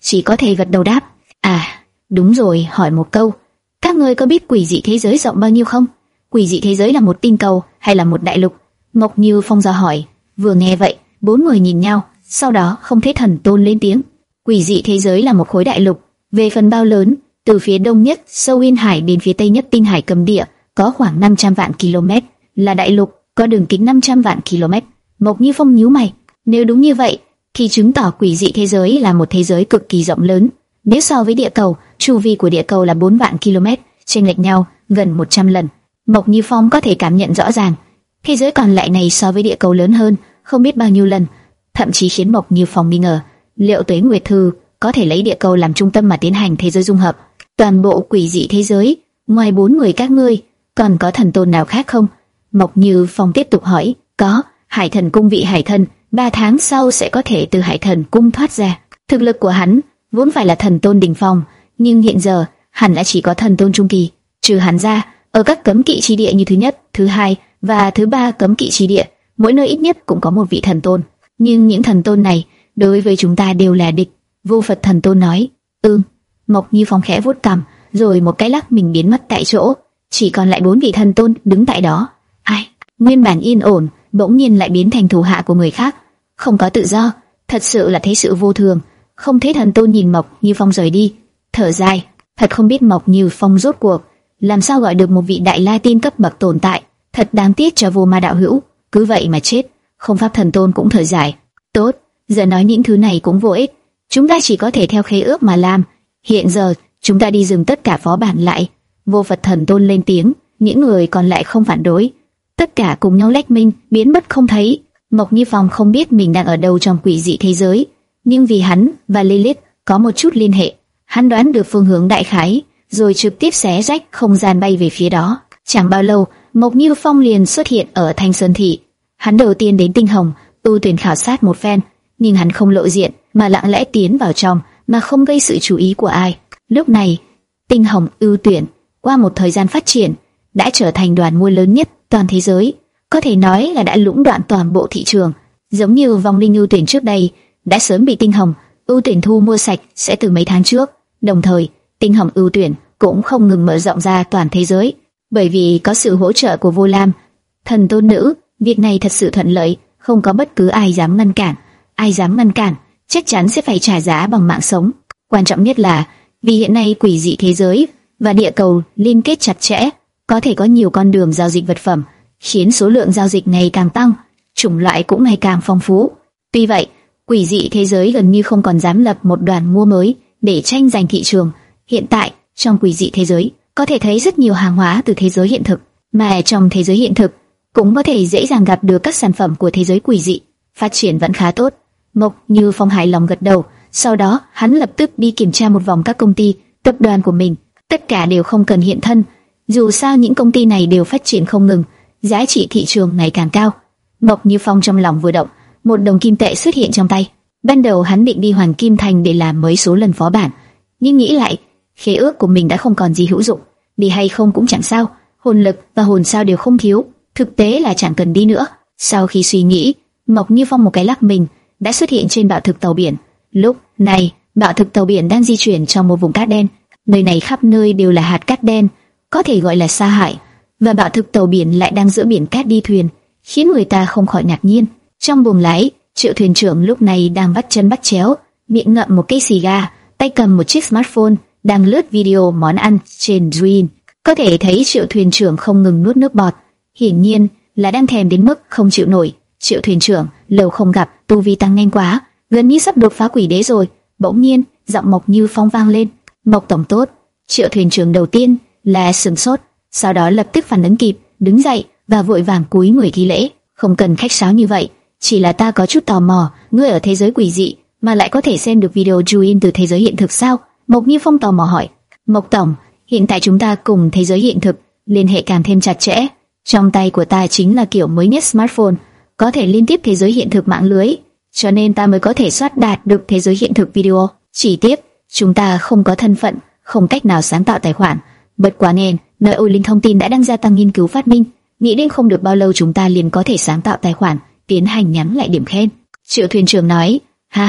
chỉ có thể gật đầu đáp. À, đúng rồi, hỏi một câu. Các ngươi có biết quỷ dị thế giới rộng bao nhiêu không? Quỷ dị thế giới là một tinh cầu hay là một đại lục? Mộc Như Phong dò hỏi. Vừa nghe vậy, bốn người nhìn nhau, sau đó không thấy Thần Tôn lên tiếng. Quỷ dị thế giới là một khối đại lục, về phần bao lớn, từ phía đông nhất sâu Uyên Hải đến phía tây nhất Tinh Hải Cầm Địa, có khoảng năm trăm vạn km, là đại lục, có đường kính năm trăm vạn km. Mộc Như Phong nhíu mày, nếu đúng như vậy, thì chứng tỏ quỷ dị thế giới là một thế giới cực kỳ rộng lớn. Nếu so với địa cầu, chu vi của địa cầu là bốn vạn km, chênh lệch nhau gần một trăm lần. Mộc Như Phong có thể cảm nhận rõ ràng, thế giới còn lại này so với địa cầu lớn hơn không biết bao nhiêu lần, thậm chí khiến Mộc Như Phong nghi ngờ, liệu Tuế Nguyệt Thư có thể lấy địa cầu làm trung tâm mà tiến hành thế giới dung hợp. Toàn bộ quỷ dị thế giới, ngoài bốn người các ngươi, còn có thần tôn nào khác không? Mộc Như Phong tiếp tục hỏi. Có, Hải Thần Cung vị Hải Thần, ba tháng sau sẽ có thể từ Hải Thần Cung thoát ra. Thực lực của hắn vốn phải là thần tôn đỉnh phong, nhưng hiện giờ hắn đã chỉ có thần tôn trung kỳ. Trừ hắn ra, ở các cấm kỵ chi địa như thứ nhất, thứ hai và thứ ba cấm kỵ chi địa, mỗi nơi ít nhất cũng có một vị thần tôn. Nhưng những thần tôn này đối với chúng ta đều là địch. Vô Phật Thần Tôn nói. Ừm. Mộc Như Phong khẽ vuốt cằm, rồi một cái lắc mình biến mất tại chỗ, chỉ còn lại bốn vị thần tôn đứng tại đó. Ai? Nguyên bản yên ổn, bỗng nhiên lại biến thành thủ hạ của người khác, không có tự do, thật sự là thấy sự vô thường. Không thấy thần tôn nhìn Mộc Như Phong rời đi, thở dài, thật không biết Mộc Như Phong rốt cuộc làm sao gọi được một vị đại la tiên cấp bậc tồn tại, thật đáng tiếc cho Vô Ma đạo hữu, cứ vậy mà chết. Không Pháp Thần Tôn cũng thở dài. Tốt, giờ nói những thứ này cũng vô ích, chúng ta chỉ có thể theo khế ước mà làm. Hiện giờ chúng ta đi dừng tất cả phó bản lại. Vô Phật Thần Tôn lên tiếng, những người còn lại không phản đối, tất cả cùng nhau lách minh biến mất không thấy. Mộc Như Phong không biết mình đang ở đâu trong quỷ dị thế giới, nhưng vì hắn và Lilith có một chút liên hệ, hắn đoán được phương hướng đại khái, rồi trực tiếp xé rách không gian bay về phía đó. Chẳng bao lâu, Mộc Như Phong liền xuất hiện ở Thanh Sơn Thị. Hắn đầu tiên đến Tinh Hồng, ưu tuyển khảo sát một phen, nhưng hắn không lộ diện mà lặng lẽ tiến vào trong, mà không gây sự chú ý của ai. Lúc này, Tinh Hồng ưu tuyển qua một thời gian phát triển đã trở thành đoàn mua lớn nhất toàn thế giới, có thể nói là đã lũng đoạn toàn bộ thị trường. Giống như vong linh ưu tuyển trước đây đã sớm bị Tinh Hồng ưu tuyển thu mua sạch sẽ từ mấy tháng trước. Đồng thời, Tinh Hồng ưu tuyển cũng không ngừng mở rộng ra toàn thế giới, bởi vì có sự hỗ trợ của Vô Lam, thần tôn nữ. Việc này thật sự thuận lợi, không có bất cứ ai dám ngăn cản. Ai dám ngăn cản, chắc chắn sẽ phải trả giá bằng mạng sống. Quan trọng nhất là, vì hiện nay quỷ dị thế giới và địa cầu liên kết chặt chẽ, có thể có nhiều con đường giao dịch vật phẩm, khiến số lượng giao dịch ngày càng tăng, chủng loại cũng ngày càng phong phú. Tuy vậy, quỷ dị thế giới gần như không còn dám lập một đoàn mua mới để tranh giành thị trường. Hiện tại, trong quỷ dị thế giới, có thể thấy rất nhiều hàng hóa từ thế giới hiện thực, mà trong thế giới hiện thực cũng có thể dễ dàng gặp được các sản phẩm của thế giới quỷ dị. Phát triển vẫn khá tốt. Mộc Như Phong hài lòng gật đầu, sau đó hắn lập tức đi kiểm tra một vòng các công ty, tập đoàn của mình. Tất cả đều không cần hiện thân, dù sao những công ty này đều phát triển không ngừng, giá trị thị trường ngày càng cao. Mộc Như Phong trong lòng vừa động, một đồng kim tệ xuất hiện trong tay. Ban đầu hắn định đi Hoàng Kim Thành để làm mấy số lần phó bản, nhưng nghĩ lại, khế ước của mình đã không còn gì hữu dụng, đi hay không cũng chẳng sao, hồn lực và hồn sao đều không thiếu, thực tế là chẳng cần đi nữa. Sau khi suy nghĩ, Mộc Như Phong một cái lắc mình đã xuất hiện trên bạo thực tàu biển. Lúc này, bạo thực tàu biển đang di chuyển trong một vùng cát đen, nơi này khắp nơi đều là hạt cát đen, có thể gọi là sa hải, và bạo thực tàu biển lại đang giữa biển cát đi thuyền, khiến người ta không khỏi ngạc nhiên. Trong buồng lái, Triệu thuyền trưởng lúc này đang bắt chân bắt chéo, miệng ngậm một cây xì gà, tay cầm một chiếc smartphone, đang lướt video món ăn trên Dream. Có thể thấy Triệu thuyền trưởng không ngừng nuốt nước bọt, hiển nhiên là đang thèm đến mức không chịu nổi. Triệu thuyền trưởng lâu không gặp, tu vi tăng nhanh quá, gần như sắp đột phá quỷ đế rồi. Bỗng nhiên, giọng Mộc Như Phong vang lên. Mộc tổng tốt. Triệu thuyền trưởng đầu tiên là sửng sốt, sau đó lập tức phản ứng kịp, đứng dậy và vội vàng cúi người thi lễ. Không cần khách sáo như vậy, chỉ là ta có chút tò mò, ngươi ở thế giới quỷ dị mà lại có thể xem được video Dream từ thế giới hiện thực sao? Mộc Như Phong tò mò hỏi. Mộc tổng, hiện tại chúng ta cùng thế giới hiện thực liên hệ càng thêm chặt chẽ. Trong tay của ta chính là kiểu mới nhất smartphone, có thể liên tiếp thế giới hiện thực mạng lưới, cho nên ta mới có thể soát đạt được thế giới hiện thực video. Chỉ tiếc, chúng ta không có thân phận, không cách nào sáng tạo tài khoản. Bất quá nên, nơi Ôi Linh thông tin đã đang gia tăng nghiên cứu phát minh, nghĩ đến không được bao lâu chúng ta liền có thể sáng tạo tài khoản, tiến hành nhắn lại điểm khen. Triệu thuyền trưởng nói, ha ha,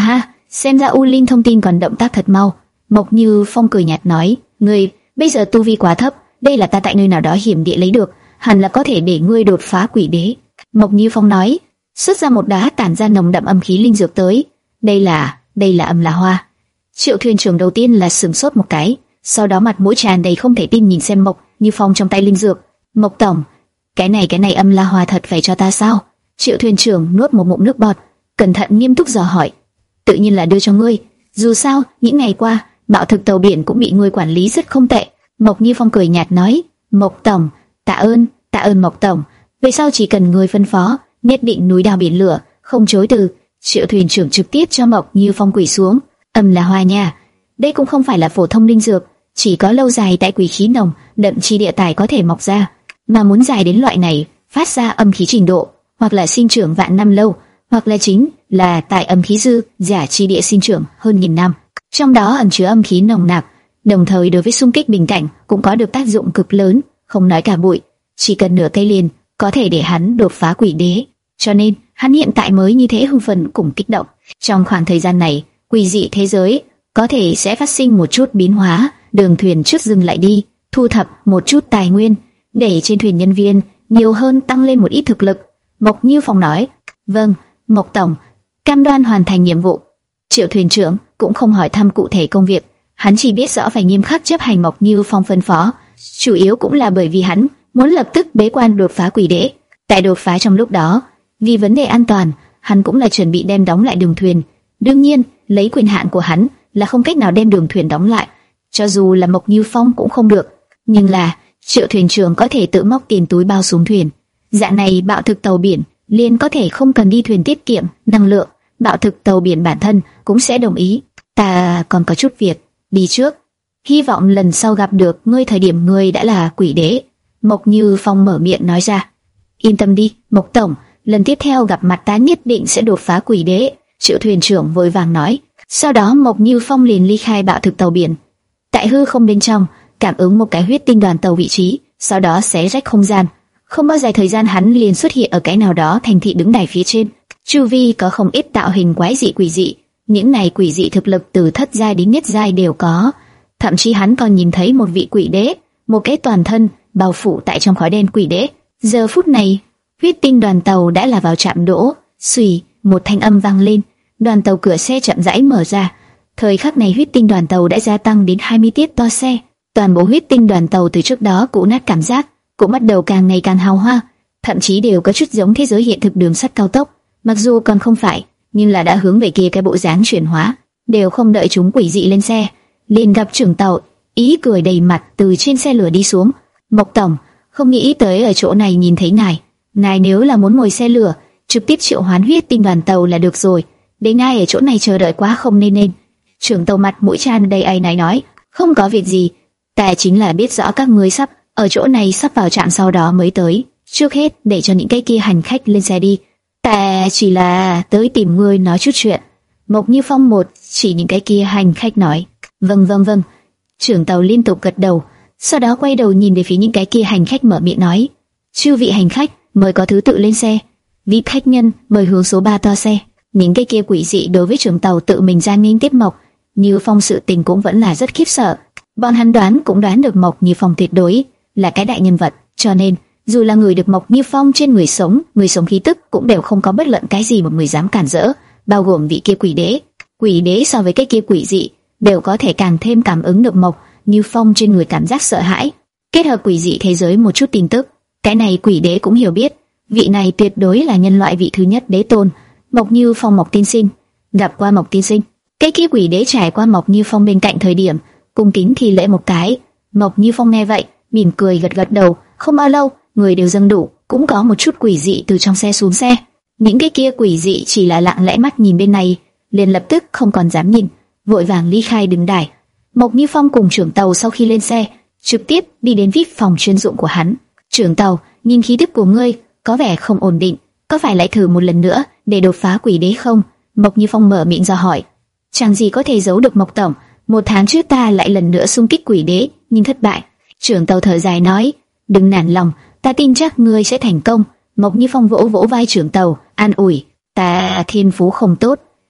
xem ra U Linh thông tin còn động tác thật mau. Mộc Như Phong cười nhạt nói, ngươi bây giờ tu vi quá thấp, đây là ta tại nơi nào đó hiểm địa lấy được, hẳn là có thể để ngươi đột phá quỷ đế. Mộc Như Phong nói, xuất ra một đá tản ra nồng đậm âm khí linh dược tới. Đây là, đây là âm la hoa. Triệu thuyền trưởng đầu tiên là sửng sốt một cái, sau đó mặt mũi tràn đầy không thể tin nhìn xem Mộc Như Phong trong tay linh dược. Mộc tổng, cái này cái này âm la hoa thật phải cho ta sao? Triệu thuyền trưởng nuốt một ngụm nước bọt, cẩn thận nghiêm túc dò hỏi. Tự nhiên là đưa cho ngươi, dù sao những ngày qua bạo thực tàu biển cũng bị ngươi quản lý rất không tệ. Mộc Như Phong cười nhạt nói, Mộc tổng, tạ ơn, tạ ơn Mộc tổng. Về sau chỉ cần ngươi phân phó, nhất định núi đao biển lửa, không chối từ. Triệu thuyền trưởng trực tiếp cho Mộc Như Phong quỳ xuống. Âm la hoa nha, đây cũng không phải là phổ thông linh dược, chỉ có lâu dài tại quỷ khí nồng đậm chi địa tài có thể mọc ra, mà muốn dài đến loại này, phát ra âm khí trình độ, hoặc là sinh trưởng vạn năm lâu, hoặc là chính là tại âm khí dư giả chi địa sinh trưởng hơn nghìn năm, trong đó ẩn chứa âm khí nồng nặc, đồng thời đối với xung kích bình cảnh cũng có được tác dụng cực lớn, không nói cả bụi, chỉ cần nửa cây liền có thể để hắn đột phá quỷ đế. Cho nên hắn hiện tại mới như thế hưng phấn cùng kích động. Trong khoảng thời gian này, quỷ dị thế giới có thể sẽ phát sinh một chút biến hóa. Đường thuyền trước dừng lại đi, thu thập một chút tài nguyên, để trên thuyền nhân viên nhiều hơn, tăng lên một ít thực lực. Mộc Như Phong nói, vâng, Mộc tổng, cam đoan hoàn thành nhiệm vụ. Triệu thuyền trưởng cũng không hỏi thăm cụ thể công việc, hắn chỉ biết rõ phải nghiêm khắc chấp hành Mộc Như Phong phân phó. Chủ yếu cũng là bởi vì hắn muốn lập tức bế quan đột phá quỷ đế. Tại đột phá trong lúc đó, vì vấn đề an toàn, hắn cũng là chuẩn bị đem đóng lại đường thuyền. Đương nhiên, lấy quyền hạn của hắn là không cách nào đem đường thuyền đóng lại, cho dù là Mộc Như Phong cũng không được. Nhưng là Triệu thuyền trưởng có thể tự móc tiền túi bao xuống thuyền. Dạng này bạo thực tàu biển liền có thể không cần đi thuyền tiết kiệm năng lượng, bạo thực tàu biển bản thân cũng sẽ đồng ý. Ta còn có chút việc, đi trước. Hy vọng lần sau gặp được ngươi thời điểm ngươi đã là quỷ đế. Mộc Như Phong mở miệng nói ra. Yên tâm đi, Mộc tổng, lần tiếp theo gặp mặt ta nhất định sẽ đột phá quỷ đế. Triệu thuyền trưởng vội vàng nói. Sau đó Mộc Như Phong liền ly khai bạo thực tàu biển. Tại hư không bên trong, cảm ứng một cái huyết tinh đoàn tàu vị trí, sau đó xé rách không gian. Không bao dài thời gian hắn liền xuất hiện ở cái nào đó thành thị đứng đài phía trên. Chu vi có không ít tạo hình quái dị quỷ dị, những này quỷ dị thực lực từ thất giai đến nhất giai đều có. Thậm chí hắn còn nhìn thấy một vị quỷ đế, một cái toàn thân bao phủ tại trong khói đen quỷ đế. Giờ phút này, huyết tinh đoàn tàu đã là vào trạm đỗ, xùy, một thanh âm vang lên, đoàn tàu cửa xe chậm rãi mở ra. Thời khắc này huyết tinh đoàn tàu đã gia tăng đến hai mươi tiết toa xe. Toàn bộ huyết tinh đoàn tàu từ trước đó cũ nát cảm giác cũng bắt đầu càng ngày càng hào hoa, thậm chí đều có chút giống thế giới hiện thực đường sắt cao tốc. Mặc dù còn không phải, nhưng là đã hướng về kia cái bộ dáng chuyển hóa. Đều không đợi chúng quỷ dị lên xe, liền gặp trưởng tàu ý cười đầy mặt từ trên xe lửa đi xuống. Mộc tổng, không nghĩ tới ở chỗ này nhìn thấy ngài. Ngài nếu là muốn ngồi xe lửa, trực tiếp triệu hoán huyết tinh đoàn tàu là được rồi. Để ngài ở chỗ này chờ đợi quá không nên nên. Trưởng tàu mặt mũi tràn đầy áy náy nói, không có việc gì, ta chính là biết rõ các ngươi sắp ở chỗ này sắp vào trạm sau đó mới tới. Trước hết để cho những cái kia hành khách lên xe đi. Ta chỉ là tới tìm ngươi nói chút chuyện. Mộc Như Phong một chỉ những cái kia hành khách nói, vâng vâng vâng. Trưởng tàu liên tục gật đầu, sau đó quay đầu nhìn về phía những cái kia hành khách mở miệng nói, chư vị hành khách mời có thứ tự lên xe. Vị khách nhân mời hướng số ba toa xe. Những cái kia quỷ dị đối với trưởng tàu tự mình ra nghênh tiếp Mộc Như Phong sự tình cũng vẫn là rất khiếp sợ. Bọn hắn đoán cũng đoán được Mộc Như Phong tuyệt đối là cái đại nhân vật, cho nên dù là người được Mộc Như Phong trên người sống, người sống khí tức cũng đều không có bất luận cái gì một người dám cản rỡ, bao gồm vị kia quỷ đế. Quỷ đế so với cái kia quỷ dị đều có thể càng thêm cảm ứng được Mộc Như Phong trên người cảm giác sợ hãi. Kết hợp quỷ dị thế giới một chút tin tức, cái này quỷ đế cũng hiểu biết, vị này tuyệt đối là nhân loại vị thứ nhất đế tôn, Mộc Như Phong. Mộc tiên sinh, gặp qua Mộc tiên sinh. Cái kia quỷ đế trải qua Mộc Như Phong bên cạnh thời điểm, cung kính thi lễ một cái. Mộc Như Phong nghe vậy, mỉm cười gật gật đầu. Không bao lâu, người đều dâng đủ, cũng có một chút quỷ dị từ trong xe xuống xe. Những cái kia quỷ dị chỉ là lặng lẽ mắt nhìn bên này, liền lập tức không còn dám nhìn, vội vàng ly khai đứng đài. Mộc Như Phong cùng trưởng tàu sau khi lên xe, trực tiếp đi đến vê i pê phòng chuyên dụng của hắn. Trưởng tàu, nhìn khí tức của ngươi có vẻ không ổn định, có phải lại thử một lần nữa để đột phá quỷ đế không? Mộc Như Phong mở miệng ra hỏi. Chẳng gì có thể giấu được Mộc tổng, một tháng trước ta lại lần nữa xung kích quỷ đế, nhưng thất bại. Trưởng tàu thở dài nói, đừng nản lòng, ta tin chắc ngươi sẽ thành công. Mộc Như Phong vỗ vỗ vai trưởng tàu, an ủi, ta thiên phú không tốt,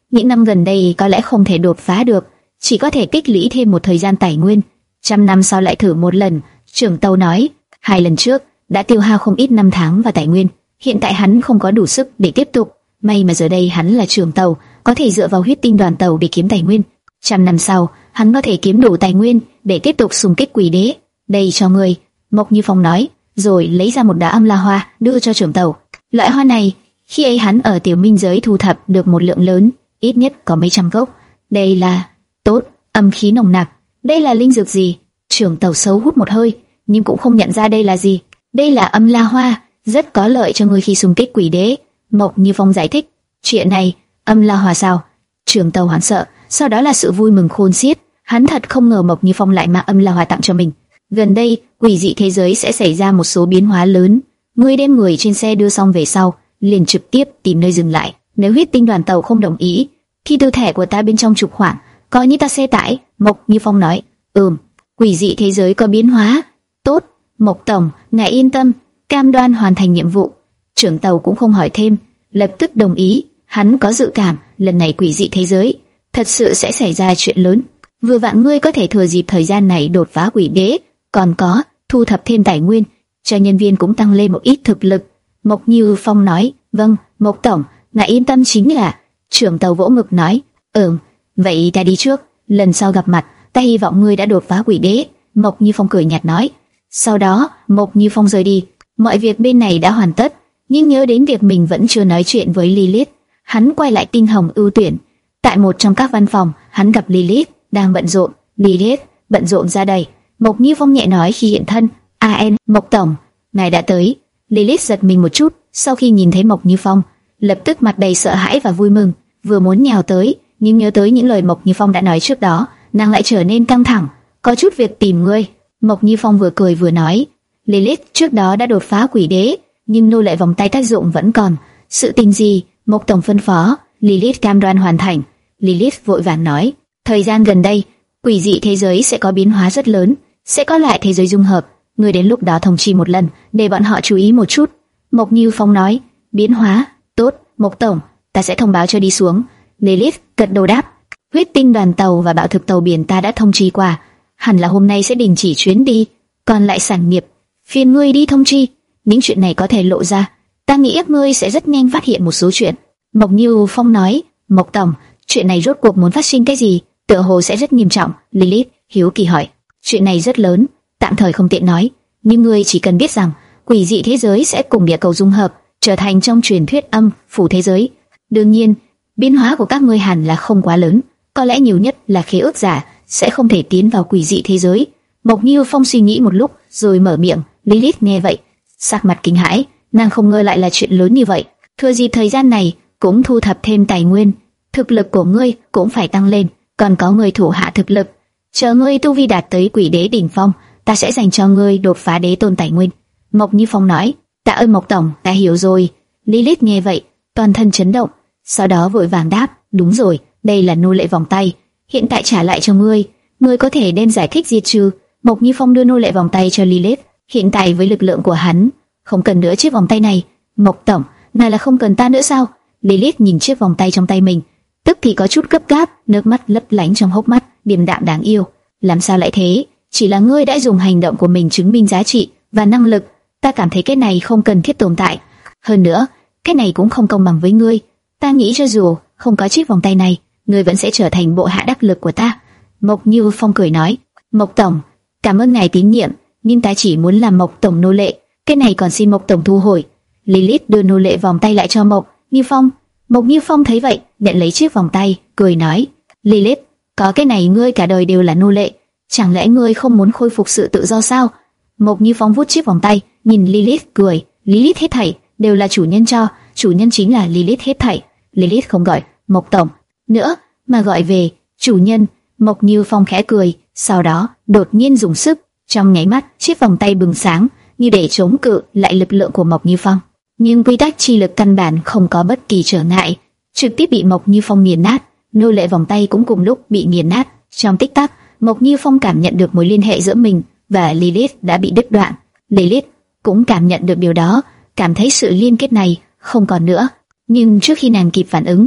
những năm gần đây có lẽ không thể đột phá được, chỉ có thể tích lũy thêm một thời gian tài nguyên. Trăm năm sau lại thử một lần. Trưởng tàu nói, hai lần trước đã tiêu hao không ít năm tháng và tài nguyên, hiện tại hắn không có đủ sức để tiếp tục. May mà giờ đây hắn là trưởng tàu, có thể dựa vào huyết tinh đoàn tàu để kiếm tài nguyên. Trăm năm sau, hắn có thể kiếm đủ tài nguyên để tiếp tục xung kích quỷ đế. Đây cho ngươi, Mộc Như Phong nói, rồi lấy ra một đóa âm la hoa đưa cho trưởng tàu. Loại hoa này khi ấy hắn ở tiểu minh giới thu thập được một lượng lớn, ít nhất có mấy trăm gốc. Đây là tốt, âm khí nồng nặc. Đây là linh dược gì? Trưởng tàu sâu hút một hơi, nhưng cũng không nhận ra đây là gì. Đây là âm la hoa, rất có lợi cho người khi xung kích quỷ đế. Mộc Như Phong giải thích. Chuyện này, âm la hoa sao? Trưởng tàu hoảng sợ, sau đó là sự vui mừng khôn xiết. Hắn thật không ngờ Mộc Như Phong lại mang âm la hoa tặng cho mình. Gần đây, quỷ dị thế giới sẽ xảy ra một số biến hóa lớn. Ngươi đem người trên xe đưa xong về sau, liền trực tiếp tìm nơi dừng lại. Nếu huyết tinh đoàn tàu không đồng ý, thì tư thể của ta bên trong trục khoảng, coi như ta xe tải. Mộc Như Phong nói. Ừm, quỷ dị thế giới có biến hóa. Tốt, Mộc tổng, ngài yên tâm, cam đoan hoàn thành nhiệm vụ. Trưởng tàu cũng không hỏi thêm, lập tức đồng ý. Hắn có dự cảm lần này quỷ dị thế giới thật sự sẽ xảy ra chuyện lớn. Vừa vặn ngươi có thể thừa dịp thời gian này đột phá quỷ đế, còn có thu thập thêm tài nguyên, cho nhân viên cũng tăng lên một ít thực lực. Mộc Như Phong nói. Vâng, Mộc tổng, ngài yên tâm chính là. Trưởng tàu vỗ ngực nói. Ừm, vậy ta đi trước, lần sau gặp mặt, ta hy vọng ngươi đã đột phá quỷ đế. Mộc Như Phong cười nhạt nói. Sau đó, Mộc Như Phong rời đi. Mọi việc bên này đã hoàn tất, nhưng nhớ đến việc mình vẫn chưa nói chuyện với Lilith, hắn quay lại tinh hồng ưu tuyển. Tại một trong các văn phòng, hắn gặp Lilith đang bận rộn. Lilith, bận rộn ra đây. Mộc Như Phong nhẹ nói khi hiện thân. A N, Mộc tổng, ngài đã tới. Lilith giật mình một chút, sau khi nhìn thấy Mộc Như Phong, lập tức mặt đầy sợ hãi và vui mừng, vừa muốn nhào tới, nhưng nhớ tới những lời Mộc Như Phong đã nói trước đó, nàng lại trở nên căng thẳng. Có chút việc tìm ngươi. Mộc Như Phong vừa cười vừa nói. Lilith trước đó đã đột phá quỷ đế, nhưng nô lệ vòng tay tác dụng vẫn còn. Sự tình gì? Mộc tổng phân phó. Lilith cam đoan hoàn thành. Lilith vội vàng nói. Thời gian gần đây, quỷ dị thế giới sẽ có biến hóa rất lớn, sẽ có lại thế giới dung hợp. Ngươi đến lúc đó thông chi một lần, để bọn họ chú ý một chút. Mộc Như Phong nói. Biến hóa? Tốt, Mộc tổng, ta sẽ thông báo cho đi xuống. Lilith gật đầu đáp. Huyết tinh đoàn tàu và bạo thực tàu biển ta đã thông chi qua, hẳn là hôm nay sẽ đình chỉ chuyến đi. Còn lại sản nghiệp, phiền ngươi đi thông chi. Những chuyện này có thể lộ ra, ta nghĩ ngươi sẽ rất nhanh phát hiện một số chuyện. Mộc Như Phong nói. Mộc tổng, chuyện này rốt cuộc muốn phát sinh cái gì? Tựa hồ sẽ rất nghiêm trọng. Lilith hiếu kỳ hỏi. Chuyện này rất lớn, tạm thời không tiện nói, nhưng ngươi chỉ cần biết rằng quỷ dị thế giới sẽ cùng địa cầu dung hợp, trở thành trong truyền thuyết âm phủ thế giới. Đương nhiên, biến hóa của các ngươi hẳn là không quá lớn, có lẽ nhiều nhất là khế ước giả sẽ không thể tiến vào quỷ dị thế giới. Mộc Như Phong suy nghĩ một lúc rồi mở miệng. Lilith nghe vậy, sắc mặt kinh hãi, nàng không ngờ lại là chuyện lớn như vậy. Thừa dịp thời gian này, cũng thu thập thêm tài nguyên, thực lực của ngươi cũng phải tăng lên, còn có người thủ hạ thực lực. Chờ ngươi tu vi đạt tới quỷ đế đỉnh phong, ta sẽ dành cho ngươi đột phá đế tôn tài nguyên. Mộc Như Phong nói. Tạ ơn Mộc tổng, ta hiểu rồi. Lilith nghe vậy, toàn thân chấn động, sau đó vội vàng đáp. Đúng rồi, đây là nô lệ vòng tay, hiện tại trả lại cho ngươi, ngươi có thể đem giải thích diệt trừ. Mộc Như Phong đưa nô lệ vòng tay cho Lilith. Hiện tại với lực lượng của hắn, không cần nữa chiếc vòng tay này. Mộc tổng, này là không cần ta nữa sao? Lilith nhìn chiếc vòng tay trong tay mình, tức thì có chút gấp gáp, nước mắt lấp lánh trong hốc mắt, điềm đạm đáng yêu. Làm sao lại thế? Chỉ là ngươi đã dùng hành động của mình chứng minh giá trị và năng lực, ta cảm thấy cái này không cần thiết tồn tại. Hơn nữa, cái này cũng không công bằng với ngươi. Ta nghĩ cho dù không có chiếc vòng tay này, ngươi vẫn sẽ trở thành bộ hạ đắc lực của ta. Mộc Như Phong cười nói. Mộc tổng, cảm ơn ngài tín nhiệm, nhưng ta chỉ muốn làm Mộc tổng nô lệ, cái này còn xin Mộc tổng thu hồi. Lilith đưa nô lệ vòng tay lại cho Mộc Như Phong. Mộc Như Phong thấy vậy, nhận lấy chiếc vòng tay, cười nói. Lilith, có cái này ngươi cả đời đều là nô lệ, chẳng lẽ ngươi không muốn khôi phục sự tự do sao? Mộc Như Phong vuốt chiếc vòng tay, nhìn Lilith cười. Lilith hết thảy đều là chủ nhân cho, chủ nhân chính là Lilith hết thảy. Lilith không gọi Mộc tổng nữa, mà gọi về chủ nhân. Mộc Như Phong khẽ cười, sau đó đột nhiên dùng sức, trong nháy mắt chiếc vòng tay bừng sáng, như để chống cự lại lực lượng của Mộc Như Phong. Nhưng quy tắc chi lực căn bản không có bất kỳ trở ngại, trực tiếp bị Mộc Như Phong nghiền nát. Nô lệ vòng tay cũng cùng lúc bị nghiền nát. Trong tích tắc, Mộc Như Phong cảm nhận được mối liên hệ giữa mình và Lilith đã bị đứt đoạn. Lilith cũng cảm nhận được điều đó, cảm thấy sự liên kết này không còn nữa. Nhưng trước khi nàng kịp phản ứng,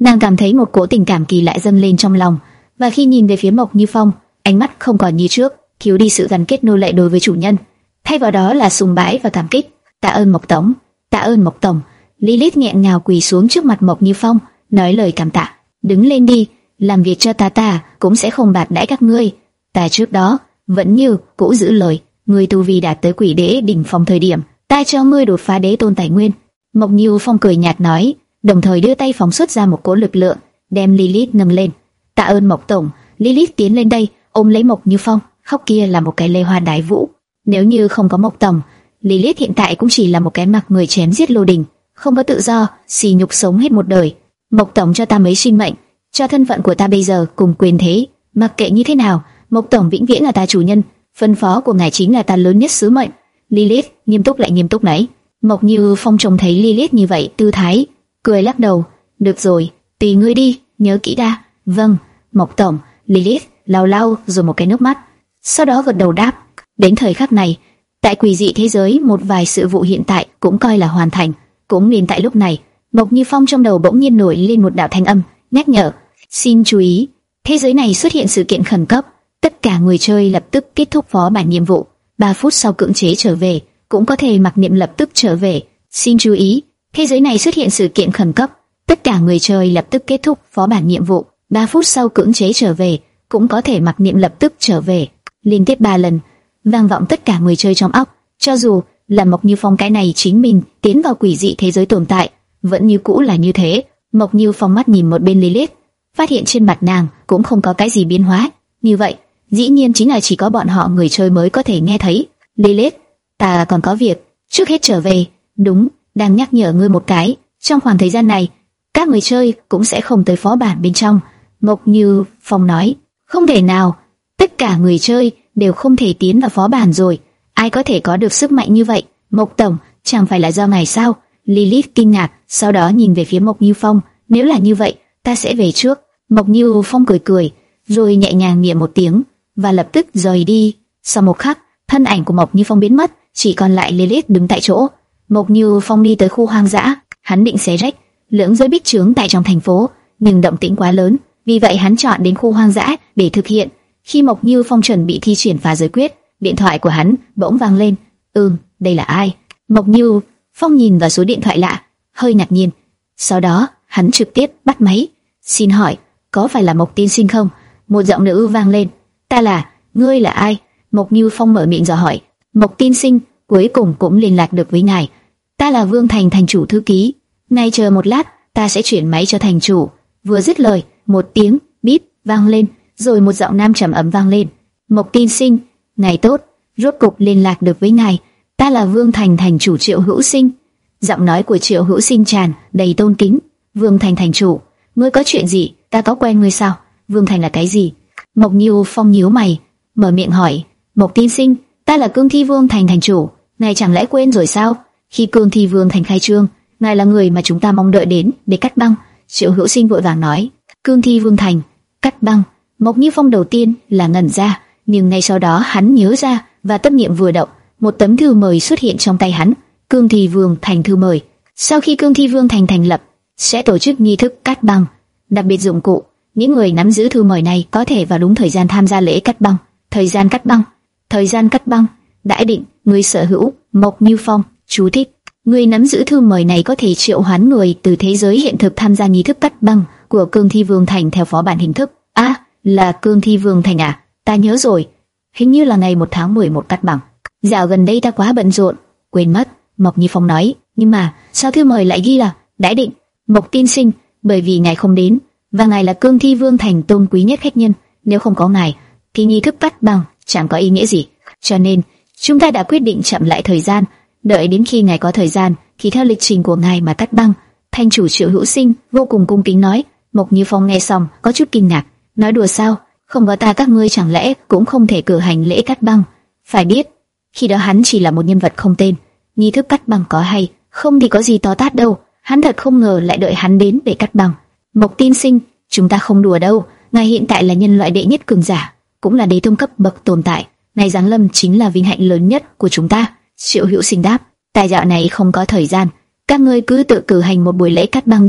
Nàng cảm thấy một cỗ tình cảm kỳ lạ dâng lên trong lòng, và khi nhìn về phía Mộc Như Phong, ánh mắt không còn như trước, thiếu đi sự gắn kết nô lệ đối với chủ nhân, thay vào đó là sùng bái và cảm kích. Tạ ơn Mộc tổng, tạ ơn Mộc tổng. Lilith nghẹn ngào quỳ xuống trước mặt Mộc Như Phong, nói lời cảm tạ. Đứng lên đi, làm việc cho ta, ta cũng sẽ không bạc đãi các ngươi. Ta trước đó vẫn như cũ giữ lời, ngươi tu vi đạt tới quỷ đế đỉnh phong thời điểm, ta cho ngươi đột phá đế tôn tài nguyên. Mộc Như Phong cười nhạt nói, đồng thời đưa tay phóng xuất ra một cỗ lực lượng, đem Lilith nâng lên. Tạ ơn Mộc tổng. Lilith tiến lên đây, ôm lấy Mộc Như Phong, khóc kia là một cái lê hoa đái vũ. Nếu như không có Mộc tổng, Lilith hiện tại cũng chỉ là một cái mặc người chém giết lô đình, không có tự do, xì nhục sống hết một đời. Mộc tổng cho ta mấy sinh mệnh, cho thân phận của ta bây giờ cùng quyền thế, mặc kệ như thế nào, Mộc tổng vĩnh viễn là ta chủ nhân, phân phó của ngài chính là ta lớn nhất sứ mệnh. Lilith nghiêm túc lại nghiêm túc đấy. Mộc Như Phong trông thấy Lilith như vậy, tư thái cười lắc đầu. Được rồi, tùy ngươi đi, nhớ kỹ đã. Vâng, Mộc tổng. Lilith lau lau rồi một cái nước mắt, sau đó gật đầu đáp. Đến thời khắc này, tại quỷ dị thế giới, một vài sự vụ hiện tại cũng coi là hoàn thành. Cũng nên tại lúc này, Mộc Như Phong trong đầu bỗng nhiên nổi lên một đạo thanh âm nhắc nhở: xin chú ý, thế giới này xuất hiện sự kiện khẩn cấp, tất cả người chơi lập tức kết thúc phó bản nhiệm vụ, ba phút sau cưỡng chế trở về, cũng có thể mặc niệm lập tức trở về. Xin chú ý, thế giới này xuất hiện sự kiện khẩn cấp, tất cả người chơi lập tức kết thúc phó bản nhiệm vụ, ba phút sau cưỡng chế trở về, cũng có thể mặc niệm lập tức trở về. Liên tiếp ba lần vang vọng tất cả người chơi trong óc, cho dù là Mộc Như Phong cái này chính mình tiến vào quỷ dị thế giới tồn tại, vẫn như cũ là như thế. Mộc Như Phong mắt nhìn một bên Lilith, phát hiện trên mặt nàng cũng không có cái gì biến hóa. Như vậy, dĩ nhiên chính là chỉ có bọn họ người chơi mới có thể nghe thấy. Lilith, ta còn có việc, trước hết trở về. Đúng, đang nhắc nhở ngươi một cái, trong khoảng thời gian này, các người chơi cũng sẽ không tới phó bản bên trong. Mộc Như Phong nói, không thể nào, tất cả người chơi đều không thể tiến vào phó bản rồi, ai có thể có được sức mạnh như vậy? Mộc tổng, chẳng phải là do ngài sao? Lilith kinh ngạc, sau đó nhìn về phía Mộc Như Phong, nếu là như vậy, ta sẽ về trước. Mộc Như Phong cười cười, rồi nhẹ nhàng niệm một tiếng và lập tức rời đi. Sau một khắc, thân ảnh của Mộc Như Phong biến mất, chỉ còn lại Lilith đứng tại chỗ. Mộc Như Phong đi tới khu hoang dã, hắn định xé rách lưỡng giới bích trướng tại trong thành phố, nhưng động tĩnh quá lớn, vì vậy hắn chọn đến khu hoang dã để thực hiện. Khi Mộc Như Phong chuẩn bị thi triển phá giới quyết, điện thoại của hắn bỗng vang lên. Ừm, đây là ai? Mộc Như Phong nhìn vào số điện thoại lạ, hơi ngạc nhiên. Sau đó, hắn trực tiếp bắt máy. Xin hỏi, có phải là Mộc tiên sinh không? Một giọng nữ vang lên. Ta là, ngươi là ai? Mộc Như Phong mở miệng dò hỏi. Mộc tiên sinh, cuối cùng cũng liên lạc được với ngài. Ta là Vương Thành thành chủ thư ký. Ngài chờ một lát, ta sẽ chuyển máy cho thành chủ. Vừa dứt lời, một tiếng bíp vang lên, rồi một giọng nam trầm ấm vang lên. Mộc tiên sinh, ngài tốt, rốt cục liên lạc được với ngài. Ta là Vương Thành thành chủ Triệu Hữu Sinh. Giọng nói của Triệu Hữu Sinh tràn đầy tôn kính. Vương Thành thành chủ, ngươi có chuyện gì? Ta có quen ngươi sao? Vương Thành là cái gì? Mộc Như Phong nhíu mày, mở miệng hỏi. Mộc tiên sinh, ta là Cương Thi Vương Thành thành chủ, ngài chẳng lẽ quên rồi sao? Khi Cương Thi Vương Thành khai trương, ngài là người mà chúng ta mong đợi đến để cắt băng. Triệu Hữu Sinh vội vàng nói. Cương Thi Vương Thành, cắt băng. Mộc Như Phong đầu tiên là ngẩn ra, nhưng ngay sau đó hắn nhớ ra và tâm niệm vừa động, một tấm thư mời xuất hiện trong tay hắn. Cương Thi Vương Thành thư mời. Sau khi Cương Thi Vương Thành thành lập, sẽ tổ chức nghi thức cắt băng. Đặc biệt dụng cụ, những người nắm giữ thư mời này có thể vào đúng thời gian tham gia lễ cắt băng. Thời gian cắt băng, thời gian cắt băng đã định. Người sở hữu Mộc Như Phong. Chú thích: người nắm giữ thư mời này có thể triệu hoán người từ thế giới hiện thực tham gia nghi thức cắt băng của Cương Thi Vương Thành theo phó bản hình thức. A, à, là Cương Thi Vương Thành à? Ta nhớ rồi, hình như là ngày một tháng mười một cắt băng. Dạo gần đây ta quá bận rộn, quên mất. Mộc Như Phong nói. Nhưng mà sao thư mời lại ghi là đã định? Mộc tiên sinh, bởi vì ngài không đến và ngài là Cương Thi Vương Thành tôn quý nhất khách nhân, nếu không có ngài thì nghi thức cắt băng chẳng có ý nghĩa gì. Cho nên chúng ta đã quyết định chậm lại thời gian, đợi đến khi ngài có thời gian thì theo lịch trình của ngài mà cắt băng. Thành chủ Triệu Hữu Sinh vô cùng cung kính nói. Mộc Như Phong nghe xong có chút kinh ngạc, nói đùa sao? Không có ta các ngươi chẳng lẽ cũng không thể cử hành lễ cắt băng? Phải biết, khi đó hắn chỉ là một nhân vật không tên. Nghi thức cắt băng có hay không thì có gì to tát đâu. Hắn thật không ngờ lại đợi hắn đến để cắt băng. Mộc tiên sinh, chúng ta không đùa đâu. Ngài hiện tại là nhân loại đệ nhất cường giả, cũng là đế tôn cấp bậc tồn tại. Ngài giáng lâm chính là vinh hạnh lớn nhất của chúng ta. Triệu Hữu Sinh đáp. Tại dạo này không có thời gian, các ngươi cứ tự cử hành một buổi lễ cắt băng đi.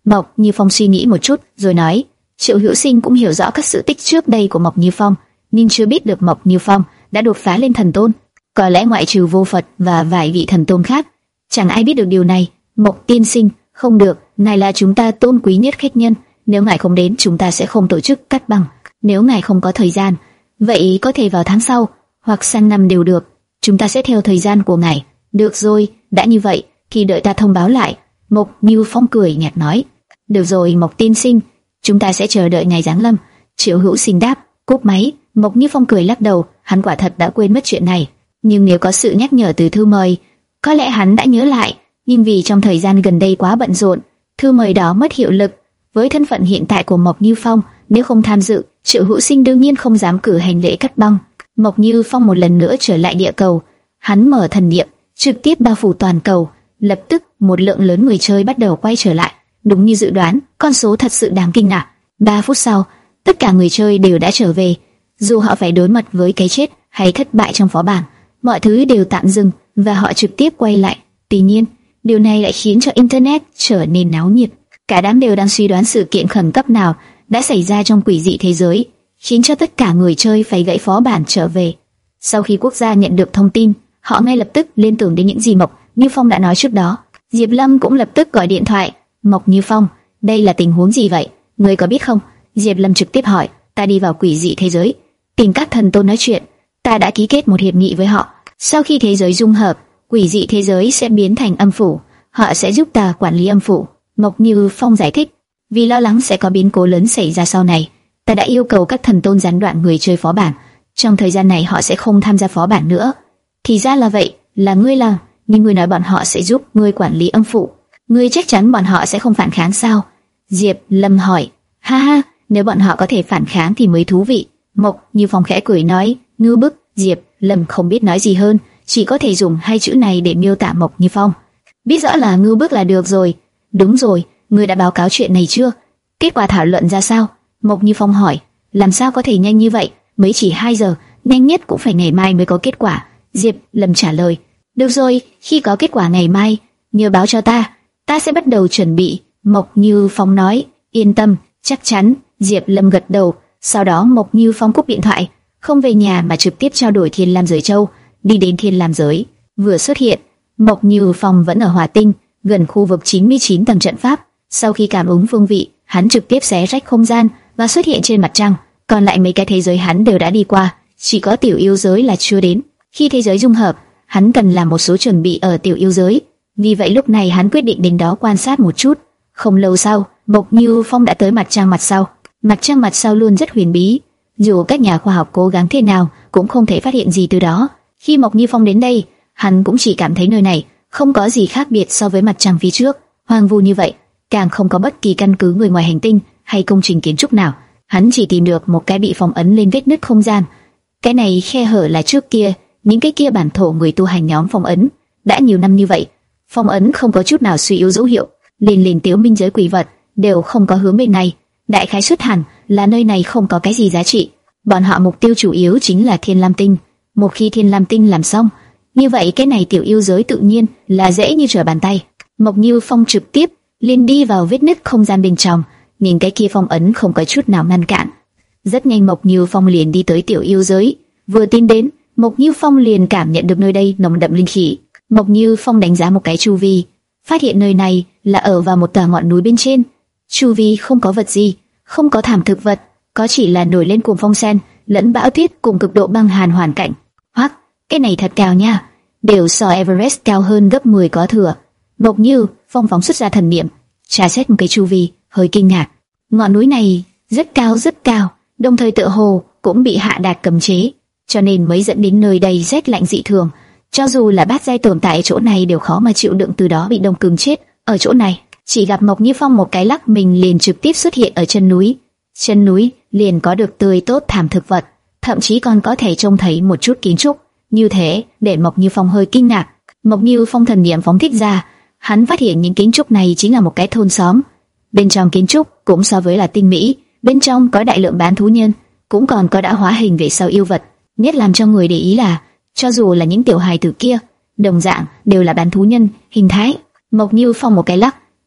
Mộc Như Phong suy nghĩ một chút rồi nói, Triệu Hữu Sinh cũng hiểu rõ các sự tích trước đây của Mộc Như Phong, nhưng chưa biết được Mộc Như Phong đã đột phá lên thần tôn. Có lẽ ngoại trừ Vô Phật và vài vị thần tôn khác, chẳng ai biết được điều này. Mộc tiên sinh, không được, ngài là chúng ta tôn quý nhất khách nhân, nếu ngài không đến chúng ta sẽ không tổ chức cắt băng. Nếu ngài không có thời gian, vậy có thể vào tháng sau hoặc sang năm đều được, chúng ta sẽ theo thời gian của ngài. Được rồi, đã như vậy thì đợi ta thông báo lại. Mộc Như Phong cười nhạt nói. Được rồi Mộc tiên sinh, chúng ta sẽ chờ đợi ngài giáng lâm. Triệu Hữu Sinh đáp. Cúp máy. Mộc Như Phong cười lắc đầu, hắn quả thật đã quên mất chuyện này, nhưng nếu có sự nhắc nhở từ thư mời, có lẽ hắn đã nhớ lại. Nhưng vì trong thời gian gần đây quá bận rộn, thư mời đó mất hiệu lực. Với thân phận hiện tại của Mộc Như Phong, nếu không tham dự, Triệu Hữu Sinh đương nhiên không dám cử hành lễ cắt băng. Mộc Như Phong một lần nữa trở lại địa cầu, hắn mở thần niệm, trực tiếp bao phủ toàn cầu. Lập tức, một lượng lớn người chơi bắt đầu quay trở lại. Đúng như dự đoán, con số thật sự đáng kinh ngạc. Ba phút sau, tất cả người chơi đều đã trở về. Dù họ phải đối mặt với cái chết hay thất bại trong phó bản, mọi thứ đều tạm dừng và họ trực tiếp quay lại. Tuy nhiên, điều này lại khiến cho internet trở nên náo nhiệt. Cả đám đều đang suy đoán sự kiện khẩn cấp nào đã xảy ra trong quỷ dị thế giới, khiến cho tất cả người chơi phải gãy phó bản trở về. Sau khi quốc gia nhận được thông tin, họ ngay lập tức liên tưởng đến những gì Mộc Như Phong đã nói trước đó. Diệp Lâm cũng lập tức gọi điện thoại. Mộc Như Phong, đây là tình huống gì vậy? Ngươi có biết không? Diệp Lâm trực tiếp hỏi. Ta đi vào quỷ dị thế giới, tìm các thần tôn nói chuyện. Ta đã ký kết một hiệp nghị với họ. Sau khi thế giới dung hợp, quỷ dị thế giới sẽ biến thành âm phủ. Họ sẽ giúp ta quản lý âm phủ. Mộc Như Phong giải thích. Vì lo lắng sẽ có biến cố lớn xảy ra sau này, ta đã yêu cầu các thần tôn gián đoạn người chơi phó bản. Trong thời gian này họ sẽ không tham gia phó bản nữa. Thì ra là vậy, là ngươi làm. Nhưng ngươi nói bọn họ sẽ giúp ngươi quản lý âm phủ. Ngươi chắc chắn bọn họ sẽ không phản kháng sao? Diệp Lâm hỏi. Ha ha, nếu bọn họ có thể phản kháng thì mới thú vị. Mộc Như Phong khẽ cười nói. Ngưu bức. Diệp Lâm không biết nói gì hơn, chỉ có thể dùng hai chữ này để miêu tả Mộc Như Phong. Biết rõ là ngưu bức là được rồi. Đúng rồi, ngươi đã báo cáo chuyện này chưa? Kết quả thảo luận ra sao? Mộc Như Phong hỏi. Làm sao có thể nhanh như vậy? Mới chỉ hai giờ, nhanh nhất cũng phải ngày mai mới có kết quả. Diệp Lâm trả lời. Được rồi, khi có kết quả ngày mai, nhớ báo cho ta, ta sẽ bắt đầu chuẩn bị. Mộc Như Phong nói. Yên tâm, chắc chắn. Diệp Lâm gật đầu. Sau đó Mộc Như Phong cúp điện thoại, không về nhà mà trực tiếp trao đổi Thiên Lam Giới Châu, đi đến Thiên Lam Giới. Vừa xuất hiện, Mộc Như Phong vẫn ở Hỏa Tinh, gần khu vực chín mươi chín tầng trận pháp. Sau khi cảm ứng phương vị, hắn trực tiếp xé rách không gian và xuất hiện trên mặt trăng. Còn lại mấy cái thế giới hắn đều đã đi qua, chỉ có tiểu yêu giới là chưa đến. Khi thế giới dung hợp, hắn cần làm một số chuẩn bị ở tiểu yêu giới. Vì vậy lúc này hắn quyết định đến đó quan sát một chút. Không lâu sau, Mộc Như Phong đã tới mặt trăng mặt sau. Mặt trăng mặt sau luôn rất huyền bí, dù các nhà khoa học cố gắng thế nào cũng không thể phát hiện gì từ đó. Khi Mộc Như Phong đến đây, hắn cũng chỉ cảm thấy nơi này không có gì khác biệt so với mặt trăng phía trước, hoang vu như vậy, càng không có bất kỳ căn cứ người ngoài hành tinh hay công trình kiến trúc nào. Hắn chỉ tìm được một cái bị phong ấn lên vết nứt không gian. Cái này khe hở là trước kia những cái kia bản thổ người tu hành nhóm phong ấn. Đã nhiều năm như vậy, phong ấn không có chút nào suy yếu dấu hiệu. Liên liên tiểu minh giới quỷ vật đều không có hướng bên này. Đại khái xuất hẳn là nơi này không có cái gì giá trị. Bọn họ mục tiêu chủ yếu chính là Thiên Lam Tinh. Một khi Thiên Lam Tinh làm xong, như vậy cái này tiểu yêu giới tự nhiên là dễ như trở bàn tay. Mộc Như Phong trực tiếp liền đi vào vết nứt không gian bên trong, nhìn cái kia phong ấn không có chút nào ngăn cản. Rất nhanh Mộc Như Phong liền đi tới tiểu yêu giới. Vừa tiến đến, Mộc Như Phong liền cảm nhận được nơi đây nồng đậm linh khí. Mộc Như Phong đánh giá một cái chu vi, phát hiện nơi này là ở vào một tòa ngọn núi bên trên. Chu vi không có vật gì, không có thảm thực vật, có chỉ là nổi lên cuồng phong sen lẫn bão tuyết cùng cực độ băng hàn hoàn cảnh. Hoắc, cái này thật cao nha, đều so Everest cao hơn gấp mười có thừa. Mộc Như Phong phóng xuất ra thần niệm, tra xét một cái chu vi, hơi kinh ngạc. Ngọn núi này rất cao rất cao, đồng thời tựa hồ cũng bị hạ đạt cấm chế, cho nên mới dẫn đến nơi đây rét lạnh dị thường. Cho dù là bát giai tồn tại ở chỗ này đều khó mà chịu đựng, từ đó bị đông cứng chết ở chỗ này. Chỉ gặp Mộc Như Phong một cái lắc mình liền trực tiếp xuất hiện ở chân núi. Chân núi liền có được tươi tốt thảm thực vật, thậm chí còn có thể trông thấy một chút kiến trúc. Như thế để Mộc Như Phong hơi kinh ngạc. Mộc Như Phong thần niệm phóng thích ra, hắn phát hiện những kiến trúc này chính là một cái thôn xóm. Bên trong kiến trúc cũng so với là tinh mỹ, bên trong có đại lượng bán thú nhân, cũng còn có đã hóa hình về sau yêu vật. Nhất làm cho người để ý là, cho dù là những tiểu hài tử kia, đồng dạng đều là bán thú nhân hình thái. Mộc Như Phong một cái lắc,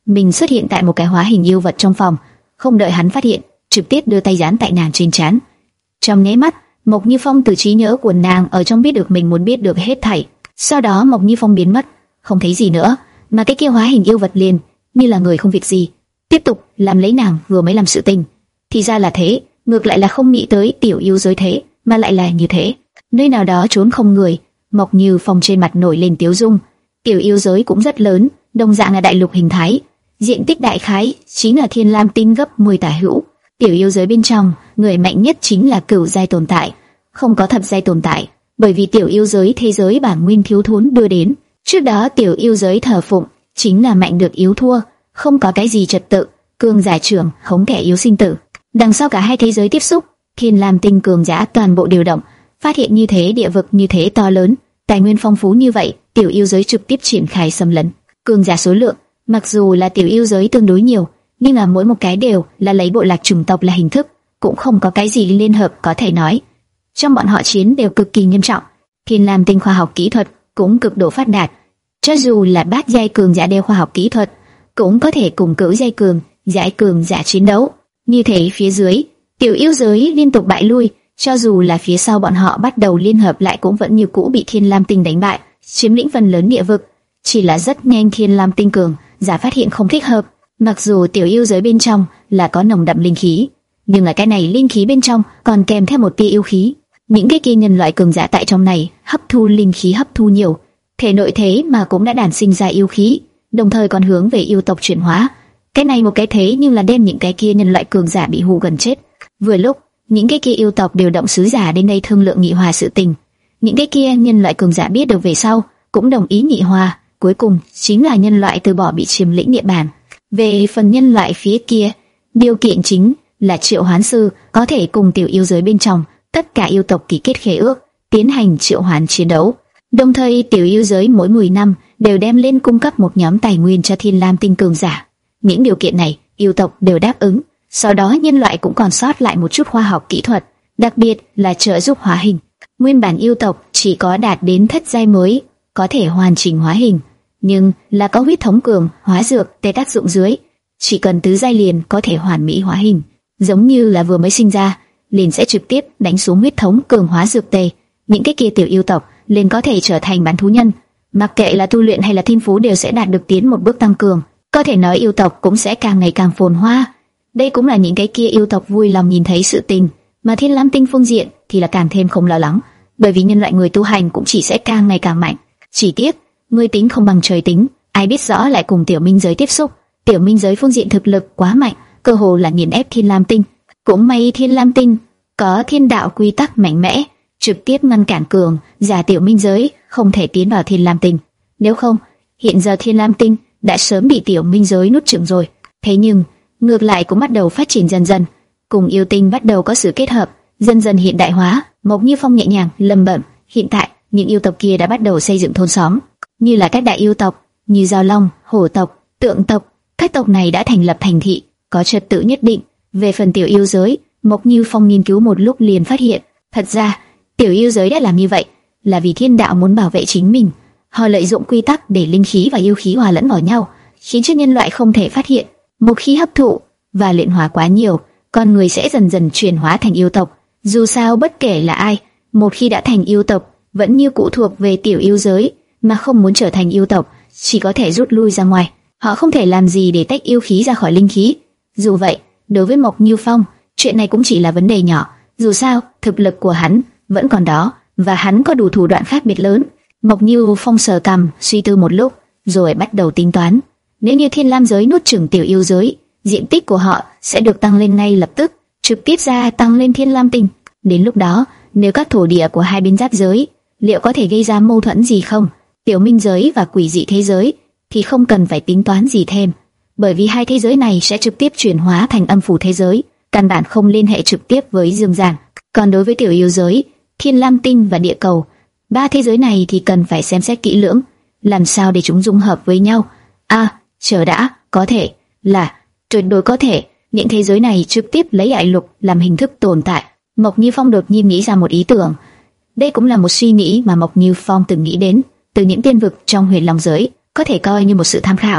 mình xuất hiện tại một cái hóa hình yêu vật trong phòng, không đợi hắn phát hiện, trực tiếp đưa tay dán tại nàng trên trán. Trong nháy mắt, Mộc Như Phong từ trí nhớ của nàng ở trong biết được mình muốn biết được hết thảy. Sau đó Mộc Như Phong biến mất, không thấy gì nữa, mà cái kia hóa hình yêu vật liền như là người không việc gì, tiếp tục làm lấy nàng vừa mới làm sự tình. Thì ra là thế, ngược lại là không nghĩ tới tiểu yêu giới thế mà lại là như thế. Nơi nào đó trốn không người, Mộc Như Phong trên mặt nổi lên tiếu dung. Tiểu yêu giới cũng rất lớn, đồng dạng là đại lục hình thái, diện tích đại khái chính là Thiên Lam Tinh gấp mười tả hữu. Tiểu yêu giới bên trong, người mạnh nhất chính là cửu giai tồn tại, không có thập giai tồn tại, bởi vì tiểu yêu giới thế giới bản nguyên thiếu thốn đưa đến. Trước đó tiểu yêu giới thờ phụng chính là mạnh được yếu thua, không có cái gì trật tự, cường giả trưởng khống kẻ yếu sinh tử. Đằng sau cả hai thế giới tiếp xúc, Thiên Lam Tinh cường giả toàn bộ điều động, phát hiện như thế địa vực như thế to lớn, tài nguyên phong phú như vậy, tiểu yêu giới trực tiếp triển khai xâm lấn. Cường giả số lượng, mặc dù là tiểu yêu giới tương đối nhiều, nhưng là mỗi một cái đều là lấy bộ lạc chủng tộc là hình thức, cũng không có cái gì liên hợp có thể nói. Trong bọn họ chiến đều cực kỳ nghiêm trọng. Thiên Lam Tinh khoa học kỹ thuật cũng cực độ phát đạt, cho dù là bát giai cường giả đều khoa học kỹ thuật, cũng có thể cùng cửu giai cường giả cường giả chiến đấu. Như thế phía dưới, tiểu yêu giới liên tục bại lui, cho dù là phía sau bọn họ bắt đầu liên hợp lại cũng vẫn như cũ bị Thiên Lam Tinh đánh bại, chiếm lĩnh phần lớn địa vực. Chỉ là rất nhanh Thiên Lam Tinh cường giả phát hiện không thích hợp. Mặc dù tiểu yêu giới bên trong là có nồng đậm linh khí, nhưng là cái này linh khí bên trong còn kèm theo một tia yêu khí. Những cái kia nhân loại cường giả tại trong này hấp thu linh khí hấp thu nhiều, thể nội thế mà cũng đã đản sinh ra yêu khí, đồng thời còn hướng về yêu tộc chuyển hóa. Cái này một cái thế nhưng là đem những cái kia nhân loại cường giả bị hù gần chết. Vừa lúc những cái kia yêu tộc điều động sứ giả đến đây thương lượng nghị hòa sự tình. Những cái kia nhân loại cường giả biết được về sau cũng đồng ý nghị hòa. Cuối cùng chính là nhân loại từ bỏ bị chiếm lĩnh địa bàn. Về phần nhân loại phía kia, điều kiện chính là triệu hoán sư có thể cùng tiểu yêu giới bên trong tất cả yêu tộc ký kết khế ước, tiến hành triệu hoán chiến đấu. Đồng thời tiểu yêu giới mỗi mười năm đều đem lên cung cấp một nhóm tài nguyên cho Thiên Lam Tinh cường giả. Những điều kiện này yêu tộc đều đáp ứng. Sau đó nhân loại cũng còn sót lại một chút khoa học kỹ thuật, đặc biệt là trợ giúp hóa hình. Nguyên bản yêu tộc chỉ có đạt đến thất giai mới có thể hoàn chỉnh hóa hình, nhưng là có huyết thống cường hóa dược tê tác dụng dưới, chỉ cần tứ giai liền có thể hoàn mỹ hóa hình. Giống như là vừa mới sinh ra liền sẽ trực tiếp đánh xuống huyết thống cường hóa dược tê, những cái kia tiểu yêu tộc liền có thể trở thành bán thú nhân, mặc kệ là tu luyện hay là thiên phú đều sẽ đạt được tiến một bước tăng cường. Có thể nói yêu tộc cũng sẽ càng ngày càng phồn hoa. Đây cũng là những cái kia yêu tộc vui lòng nhìn thấy sự tình, mà Thiên Lam Tinh phương diện thì là càng thêm không lo lắng, bởi vì nhân loại người tu hành cũng chỉ sẽ càng ngày càng mạnh. Chỉ tiếc người tính không bằng trời tính, ai biết rõ lại cùng tiểu minh giới tiếp xúc. Tiểu minh giới phương diện thực lực quá mạnh, cơ hồ là nghiền ép Thiên Lam Tinh. Cũng may Thiên Lam Tinh có thiên đạo quy tắc mạnh mẽ, trực tiếp ngăn cản cường giả tiểu minh giới không thể tiến vào Thiên Lam Tinh. Nếu không, hiện giờ Thiên Lam Tinh đã sớm bị tiểu minh giới nuốt chửng rồi. Thế nhưng ngược lại cũng bắt đầu phát triển dần dần, cùng yêu tinh bắt đầu có sự kết hợp, dần dần hiện đại hóa. Mộc Như Phong nhẹ nhàng lẩm bẩm, hiện tại những yêu tộc kia đã bắt đầu xây dựng thôn xóm, như là các đại yêu tộc như Giao Long, Hổ tộc, Tượng tộc, các tộc này đã thành lập thành thị, có trật tự nhất định. Về phần tiểu yêu giới, Mộc Như Phong nghiên cứu một lúc liền phát hiện, thật ra tiểu yêu giới đã làm như vậy là vì thiên đạo muốn bảo vệ chính mình. Họ lợi dụng quy tắc để linh khí và yêu khí hòa lẫn vào nhau, khiến cho nhân loại không thể phát hiện. Một khi hấp thụ và luyện hóa quá nhiều, con người sẽ dần dần chuyển hóa thành yêu tộc. Dù sao bất kể là ai, một khi đã thành yêu tộc, vẫn như cũ thuộc về tiểu yêu giới, mà không muốn trở thành yêu tộc, chỉ có thể rút lui ra ngoài. Họ không thể làm gì để tách yêu khí ra khỏi linh khí. Dù vậy, đối với Mộc Như Phong, chuyện này cũng chỉ là vấn đề nhỏ. Dù sao, thực lực của hắn vẫn còn đó, và hắn có đủ thủ đoạn khác biệt lớn. Mộc Như Phong sờ cằm, suy tư một lúc, rồi bắt đầu tính toán. Nếu như Thiên Lam giới nuốt chửng tiểu yêu giới, diện tích của họ sẽ được tăng lên ngay lập tức, trực tiếp gia tăng lên Thiên Lam Tinh. Đến lúc đó, nếu các thổ địa của hai bên giáp giới, liệu có thể gây ra mâu thuẫn gì không? Tiểu minh giới và quỷ dị thế giới thì không cần phải tính toán gì thêm, bởi vì hai thế giới này sẽ trực tiếp chuyển hóa thành âm phủ thế giới, căn bản không liên hệ trực tiếp với dương gian. Còn đối với tiểu yêu giới, Thiên Lam Tinh và địa cầu, ba thế giới này thì cần phải xem xét kỹ lưỡng, làm sao để chúng dung hợp với nhau. À, chờ đã, có thể là tuyệt đối có thể những thế giới này trực tiếp lấy đại lục làm hình thức tồn tại. Mộc Như Phong đột nhiên nghĩ ra một ý tưởng. Đây cũng là một suy nghĩ mà Mộc Như Phong từng nghĩ đến, từ những tiên vực trong huyền long giới, có thể coi như một sự tham khảo.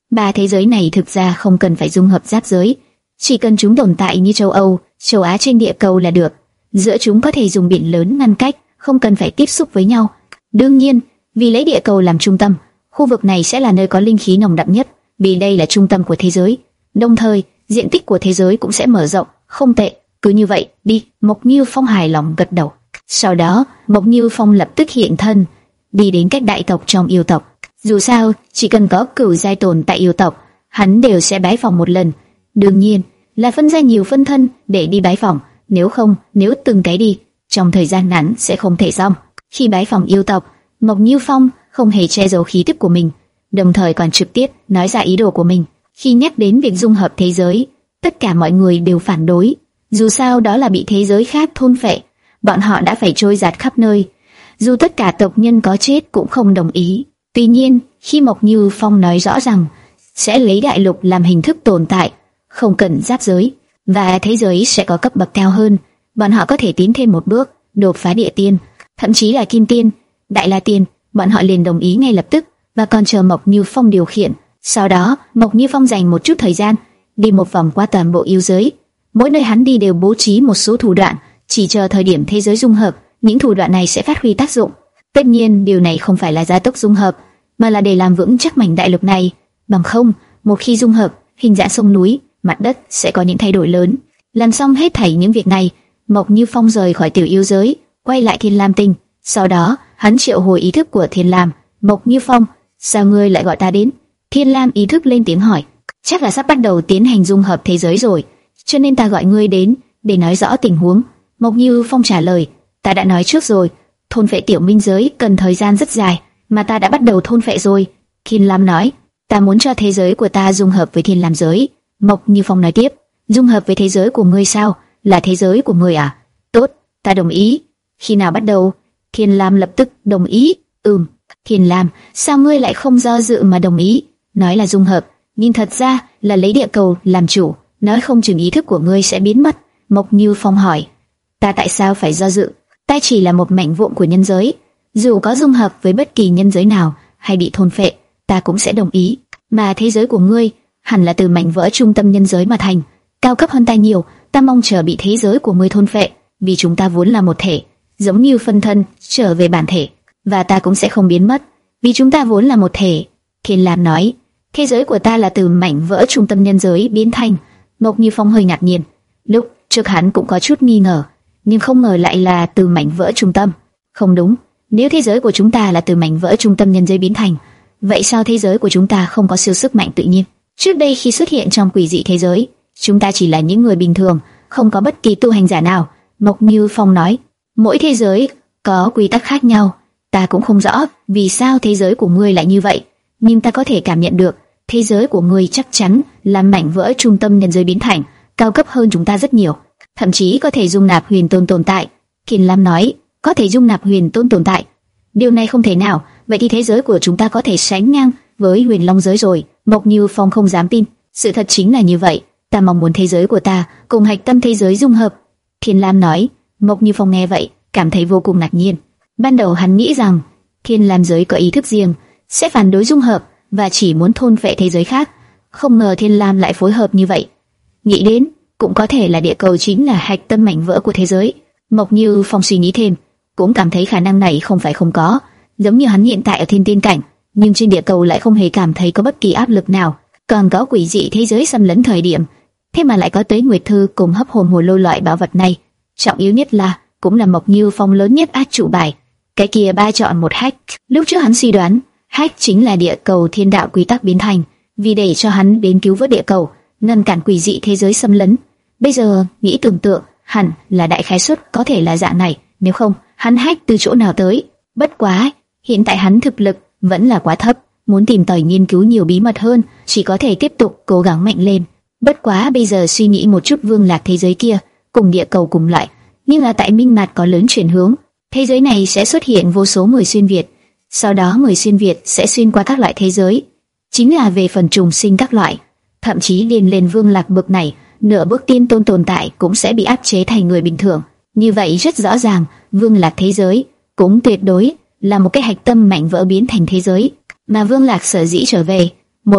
Ba thế giới này thực ra không cần phải dung hợp giáp giới, chỉ cần chúng tồn tại như châu Âu, châu Á trên địa cầu là được. Giữa chúng có thể dùng biển lớn ngăn cách, không cần phải tiếp xúc với nhau. Đương nhiên, vì lấy địa cầu làm trung tâm, khu vực này sẽ là nơi có linh khí nồng đậm nhất, vì đây là trung tâm của thế giới. Đồng thời, diện tích của thế giới cũng sẽ mở rộng. Không tệ, cứ như vậy đi. Mộc Như Phong hài lòng gật đầu. Sau đó, Mộc Như Phong lập tức hiện thân, đi đến các đại tộc trong yêu tộc. Dù sao, chỉ cần có cửu giai tồn tại yêu tộc, hắn đều sẽ bái phỏng một lần. Đương nhiên, là phân ra nhiều phân thân để đi bái phỏng. Nếu không, nếu từng cái đi, trong thời gian ngắn sẽ không thể xong. Khi bái phỏng yêu tộc, Mộc Như Phong không hề che giấu khí tức của mình, đồng thời còn trực tiếp nói ra ý đồ của mình. Khi nhắc đến việc dung hợp thế giới, tất cả mọi người đều phản đối. Dù sao đó là bị thế giới khác thôn phệ, bọn họ đã phải trôi dạt khắp nơi. Dù tất cả tộc nhân có chết cũng không đồng ý. Tuy nhiên, khi Mộc Như Phong nói rõ rằng sẽ lấy đại lục làm hình thức tồn tại, không cần giáp giới, và thế giới sẽ có cấp bậc cao hơn, bọn họ có thể tiến thêm một bước, đột phá địa tiên, thậm chí là kim tiên, đại la tiên, bọn họ liền đồng ý ngay lập tức, và còn chờ Mộc Như Phong điều khiển. Sau đó, Mộc Như Phong dành một chút thời gian, đi một vòng qua toàn bộ yêu giới. Mỗi nơi hắn đi đều bố trí một số thủ đoạn, chỉ chờ thời điểm thế giới dung hợp, những thủ đoạn này sẽ phát huy tác dụng. Tất nhiên, điều này không phải là gia tốc dung hợp, mà là để làm vững chắc mảnh đại lục này. Bằng không, một khi dung hợp, hình dạng sông núi, mặt đất sẽ có những thay đổi lớn. Làm xong hết thảy những việc này, Mộc Như Phong rời khỏi tiểu yêu giới, quay lại Thiên Lam Tinh. Sau đó, hắn triệu hồi ý thức của Thiên Lam. Mộc Như Phong, sao ngươi lại gọi ta đến? Thiên Lam ý thức lên tiếng hỏi. Chắc là sắp bắt đầu tiến hành dung hợp thế giới rồi, cho nên ta gọi ngươi đến để nói rõ tình huống. Mộc Như Phong trả lời. Ta đã nói trước rồi, thôn phệ tiểu minh giới cần thời gian rất dài, mà ta đã bắt đầu thôn phệ rồi. Thiên Lam nói. Ta muốn cho thế giới của ta dung hợp với Thiên Lam giới. Mộc Như Phong nói tiếp. Dung hợp với thế giới của ngươi sao? Là thế giới của ngươi à? Tốt, ta đồng ý. Khi nào bắt đầu? Thiên Lam lập tức đồng ý. Ừm. Thiên Lam, sao ngươi lại không do dự mà đồng ý? Nói là dung hợp, nhưng thật ra là lấy địa cầu làm chủ, nói không chừng ý thức của ngươi sẽ biến mất. Mộc Như Phong hỏi. Ta tại sao phải do dự? Ta chỉ là một mảnh vụn của nhân giới, dù có dung hợp với bất kỳ nhân giới nào hay bị thôn phệ, ta cũng sẽ đồng ý. Mà thế giới của ngươi hẳn là từ mảnh vỡ trung tâm nhân giới mà thành, cao cấp hơn ta nhiều. Ta mong chờ bị thế giới của ngươi thôn phệ, vì chúng ta vốn là một thể, giống như phân thân trở về bản thể, và ta cũng sẽ không biến mất, vì chúng ta vốn là một thể. Thiên Lam nói. Thế giới của ta là từ mảnh vỡ trung tâm nhân giới biến thành. Mộc Như Phong hơi ngạc nhiên. Lúc trước hắn cũng có chút nghi ngờ, nhưng không ngờ lại là từ mảnh vỡ trung tâm. Không đúng, nếu thế giới của chúng ta là từ mảnh vỡ trung tâm nhân giới biến thành, vậy sao thế giới của chúng ta không có siêu sức mạnh tự nhiên? Trước đây khi xuất hiện trong quỷ dị thế giới, chúng ta chỉ là những người bình thường, không có bất kỳ tu hành giả nào. Mộc Như Phong nói. Mỗi thế giới có quy tắc khác nhau, ta cũng không rõ vì sao thế giới của ngươi lại như vậy, nhưng ta có thể cảm nhận được thế giới của ngươi chắc chắn là mảnh vỡ trung tâm nhân giới biến thành, cao cấp hơn chúng ta rất nhiều, thậm chí có thể dung nạp huyền tôn tồn tại. Thiên Lam nói. Có thể dung nạp huyền tôn tồn tại? Điều này không thể nào. Vậy thì thế giới của chúng ta có thể sánh ngang với huyền long giới rồi. Mộc Như Phong không dám tin. Sự thật chính là như vậy. Ta mong muốn thế giới của ta cùng hạch tâm thế giới dung hợp. Thiên Lam nói. Mộc Như Phong nghe vậy cảm thấy vô cùng ngạc nhiên. Ban đầu hắn nghĩ rằng Thiên Lam giới có ý thức riêng, sẽ phản đối dung hợp và chỉ muốn thôn phệ thế giới khác. Không ngờ Thiên Lam lại phối hợp như vậy. Nghĩ đến cũng có thể là địa cầu chính là hạch tâm mảnh vỡ của thế giới. Mộc Như Phong suy nghĩ thêm, cũng cảm thấy khả năng này không phải không có. Giống như hắn hiện tại ở thiên tiên cảnh, nhưng trên địa cầu lại không hề cảm thấy có bất kỳ áp lực nào. Còn có quỷ dị thế giới xâm lấn thời điểm, thế mà lại có Tuế Nguyệt Thư cùng hấp hồn hồ lô loại bảo vật này. Trọng yếu nhất là cũng là Mộc Như Phong lớn nhất át chủ bài. Cái kia ba chọn một hack. Lúc trước hắn suy đoán hack chính là địa cầu thiên đạo quy tắc biến thành, vì để cho hắn đến cứu vớt địa cầu, ngăn cản quỷ dị thế giới xâm lấn. Bây giờ nghĩ tưởng tượng, hẳn là đại khái suất có thể là dạng này, nếu không hắn hack từ chỗ nào tới? Bất quá hiện tại hắn thực lực vẫn là quá thấp, muốn tìm tòi nghiên cứu nhiều bí mật hơn, chỉ có thể tiếp tục cố gắng mạnh lên. Bất quá bây giờ suy nghĩ một chút, vương lạc thế giới kia cùng địa cầu cùng loại, nhưng là tại minh mạt có lớn chuyển hướng, thế giới này sẽ xuất hiện vô số người xuyên việt, sau đó người xuyên việt sẽ xuyên qua các loại thế giới, chính là về phần trùng sinh các loại, thậm chí liền lên vương lạc bậc này, nửa bước tiên tôn tồn tại cũng sẽ bị áp chế thành người bình thường. Như vậy rất rõ ràng, vương lạc thế giới cũng tuyệt đối là một cái hạch tâm mảnh vỡ biến thành thế giới. Mà vương lạc sở dĩ trở về, một mặt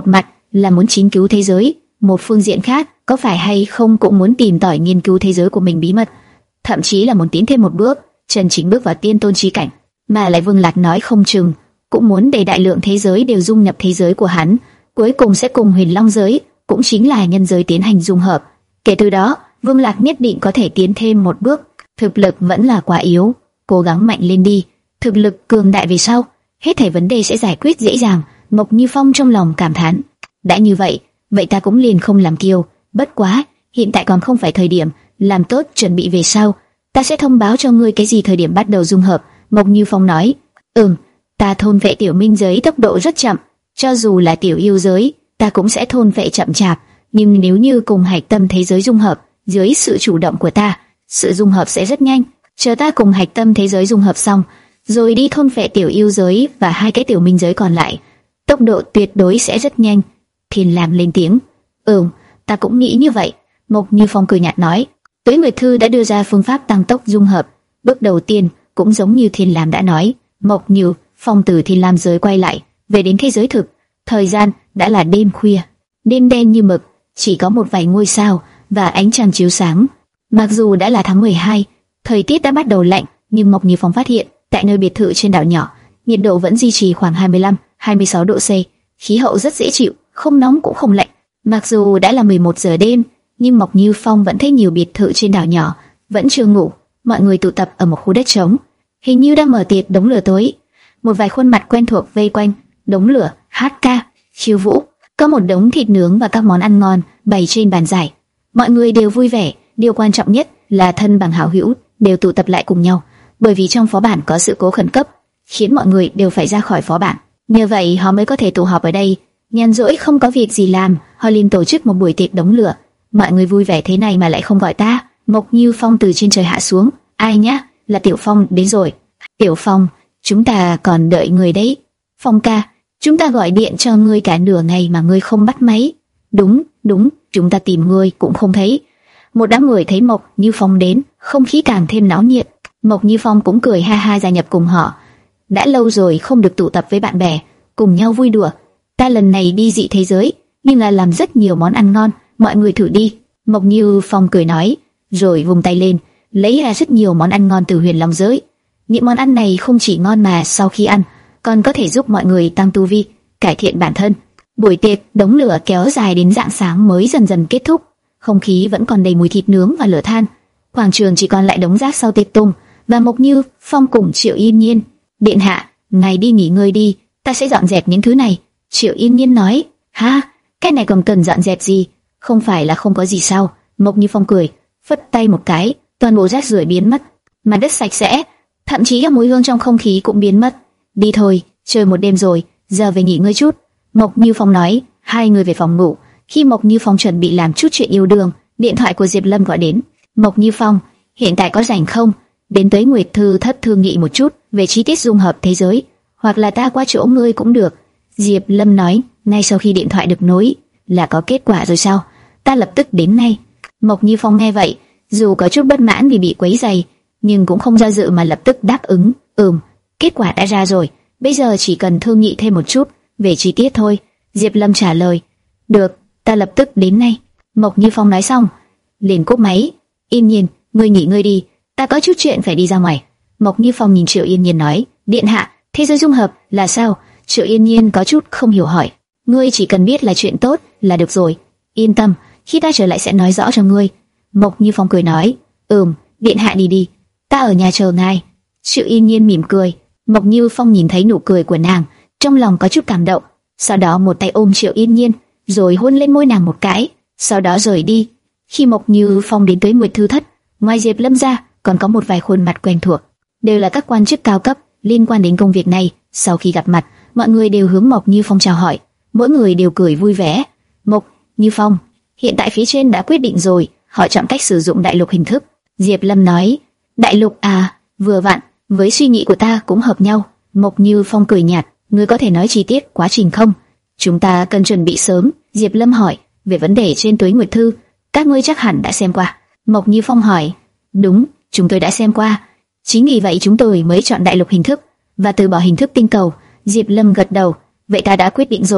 là muốn chính cứu thế giới, một phương diện khác, có phải hay không cũng muốn tìm tòi nghiên cứu thế giới của mình bí mật, thậm chí là muốn tiến thêm một bước, chân chính bước vào tiên tôn chi cảnh. Mà lại Vương Lạc nói không chừng cũng muốn để đại lượng thế giới đều dung nhập thế giới của hắn, cuối cùng sẽ cùng Huyền Long giới, cũng chính là nhân giới tiến hành dung hợp. Kể từ đó, Vương Lạc nhất định có thể tiến thêm một bước. Thực lực vẫn là quá yếu, cố gắng mạnh lên đi. Thực lực cường đại về sau, hết thảy vấn đề sẽ giải quyết dễ dàng. Mộc Như Phong trong lòng cảm thán. Đã như vậy, vậy ta cũng liền không làm kiêu. Bất quá, hiện tại còn không phải thời điểm, làm tốt chuẩn bị về sau. Ta sẽ thông báo cho ngươi cái gì thời điểm bắt đầu dung hợp. Mộc Như Phong nói. Ừm, ta thôn vệ tiểu minh giới tốc độ rất chậm, cho dù là tiểu yêu giới, ta cũng sẽ thôn vệ chậm chạp. Nhưng nếu như cùng hạch tâm thế giới dung hợp, dưới sự chủ động của ta, sự dung hợp sẽ rất nhanh. Chờ ta cùng hạch tâm thế giới dung hợp xong, rồi đi thôn phệ tiểu yêu giới và hai cái tiểu minh giới còn lại, tốc độ tuyệt đối sẽ rất nhanh. Thiên Lam lên tiếng. Ừm, ta cũng nghĩ như vậy. Mộc Như Phong cười nhạt nói. Tuế Nguyệt Thư đã đưa ra phương pháp tăng tốc dung hợp. Bước đầu tiên cũng giống như Thiên Lam đã nói. Mộc Như Phong từ Thiên Lam giới quay lại, về đến thế giới thực. Thời gian đã là đêm khuya, đêm đen như mực, chỉ có một vài ngôi sao và ánh trăng chiếu sáng. Mặc dù đã là tháng mười hai, thời tiết đã bắt đầu lạnh, nhưng Mộc Như Phong phát hiện, tại nơi biệt thự trên đảo nhỏ, nhiệt độ vẫn duy trì khoảng hai mươi lăm đến hai mươi sáu độ C, khí hậu rất dễ chịu, không nóng cũng không lạnh. Mặc dù đã là mười một giờ đêm, nhưng Mộc Như Phong vẫn thấy nhiều biệt thự trên đảo nhỏ vẫn chưa ngủ, mọi người tụ tập ở một khu đất trống, hình như đang mở tiệc đống lửa tối. Một vài khuôn mặt quen thuộc vây quanh đống lửa, hát ca, khiêu vũ. Có một đống thịt nướng và các món ăn ngon bày trên bàn giải. Mọi người đều vui vẻ, điều quan trọng nhất là thân bằng hảo hữu đều tụ tập lại cùng nhau, bởi vì trong phó bản có sự cố khẩn cấp, khiến mọi người đều phải ra khỏi phó bản. Nhờ vậy họ mới có thể tụ họp ở đây. Nhàn rỗi không có việc gì làm, họ liền tổ chức một buổi tiệc đống lửa. Mọi người vui vẻ thế này mà lại không gọi ta. Mộc Như Phong từ trên trời hạ xuống. Ai nhá, là Tiểu Phong đến rồi. Tiểu Phong, chúng ta còn đợi người đấy. Phong ca, chúng ta gọi điện cho ngươi cả nửa ngày mà ngươi không bắt máy. Đúng, đúng, chúng ta tìm ngươi cũng không thấy. Một đám người thấy Mộc Như Phong đến, không khí càng thêm náo nhiệt. Mộc Như Phong cũng cười ha ha gia nhập cùng họ. Đã lâu rồi không được tụ tập với bạn bè, cùng nhau vui đùa. Ta lần này đi dị thế giới, nhưng là làm rất nhiều món ăn ngon, mọi người thử đi. Mộc Như Phong cười nói, rồi vùng tay lên, lấy ra rất nhiều món ăn ngon từ Huyền Long giới. Những món ăn này không chỉ ngon mà sau khi ăn, còn có thể giúp mọi người tăng tu vi, cải thiện bản thân. Buổi tiệc đống lửa kéo dài đến rạng sáng mới dần dần kết thúc. Không khí vẫn còn đầy mùi thịt nướng và lửa than. Quảng trường chỉ còn lại đống rác sau tiệc tùng và Mộc Như Phong cùng Triệu Yên Nhiên. Điện hạ, ngài đi nghỉ ngơi đi, ta sẽ dọn dẹp những thứ này. Triệu Yên Nhiên nói. Ha, cái này còn cần dọn dẹp gì? Không phải là không có gì sao? Mộc Như Phong cười, phất tay một cái, toàn bộ rác rưởi biến mất, mặt đất sạch sẽ, thậm chí các mùi hương trong không khí cũng biến mất. Đi thôi, chơi một đêm rồi, giờ về nghỉ ngơi chút. Mộc Như Phong nói. Hai người về phòng ngủ. Khi Mộc Như Phong chuẩn bị làm chút chuyện yêu đương, điện thoại của Diệp Lâm gọi đến. Mộc Như Phong, hiện tại có rảnh không? Đến tới Nguyệt Thư thất thương nghị một chút về chi tiết dung hợp thế giới, hoặc là ta qua chỗ ngươi cũng được. Diệp Lâm nói. Ngay sau khi điện thoại được nối, là có kết quả rồi sao? Ta lập tức đến ngay. Mộc Như Phong nghe vậy, dù có chút bất mãn vì bị quấy rầy, nhưng cũng không do dự mà lập tức đáp ứng. Ừm, kết quả đã ra rồi, bây giờ chỉ cần thương nghị thêm một chút về chi tiết thôi. Diệp Lâm trả lời. Được, ta lập tức đến ngay. Mộc Như Phong nói xong, liền cúp máy. Yên Nhiên, ngươi nghỉ ngơi đi, ta có chút chuyện phải đi ra ngoài. Mộc Như Phong nhìn Triệu Yên Nhiên nói. Điện hạ, thế giới dung hợp là sao? Triệu Yên Nhiên có chút không hiểu hỏi. Ngươi chỉ cần biết là chuyện tốt là được rồi. Yên tâm, khi ta trở lại sẽ nói rõ cho ngươi. Mộc Như Phong cười nói. Ừm, điện hạ đi đi, ta ở nhà chờ ngài. Triệu Yên Nhiên mỉm cười. Mộc Như Phong nhìn thấy nụ cười của nàng, trong lòng có chút cảm động. Sau đó một tay ôm Triệu Yên Nhiên, rồi hôn lên môi nàng một cái, sau đó rời đi. Khi Mộc Như Phong đến tới Nguyệt Thư thất, ngoài Diệp Lâm ra, còn có một vài khuôn mặt quen thuộc, đều là các quan chức cao cấp liên quan đến công việc này. Sau khi gặp mặt, mọi người đều hướng Mộc Như Phong chào hỏi, mỗi người đều cười vui vẻ. Mộc Như Phong, hiện tại phía trên đã quyết định rồi, họ chọn cách sử dụng đại lục hình thức. Diệp Lâm nói. Đại lục à, vừa vặn, với suy nghĩ của ta cũng hợp nhau. Mộc Như Phong cười nhạt. Ngươi có thể nói chi tiết quá trình không? Chúng ta cần chuẩn bị sớm. Diệp Lâm hỏi. Về vấn đề trên Tuế Nguyệt Thư, các ngươi chắc hẳn đã xem qua. Mộc Như Phong hỏi. Đúng, chúng tôi đã xem qua. Chính vì vậy chúng tôi mới chọn đại lục hình thức và từ bỏ hình thức tinh cầu. Diệp Lâm gật đầu. Vậy ta đã quyết định rồi,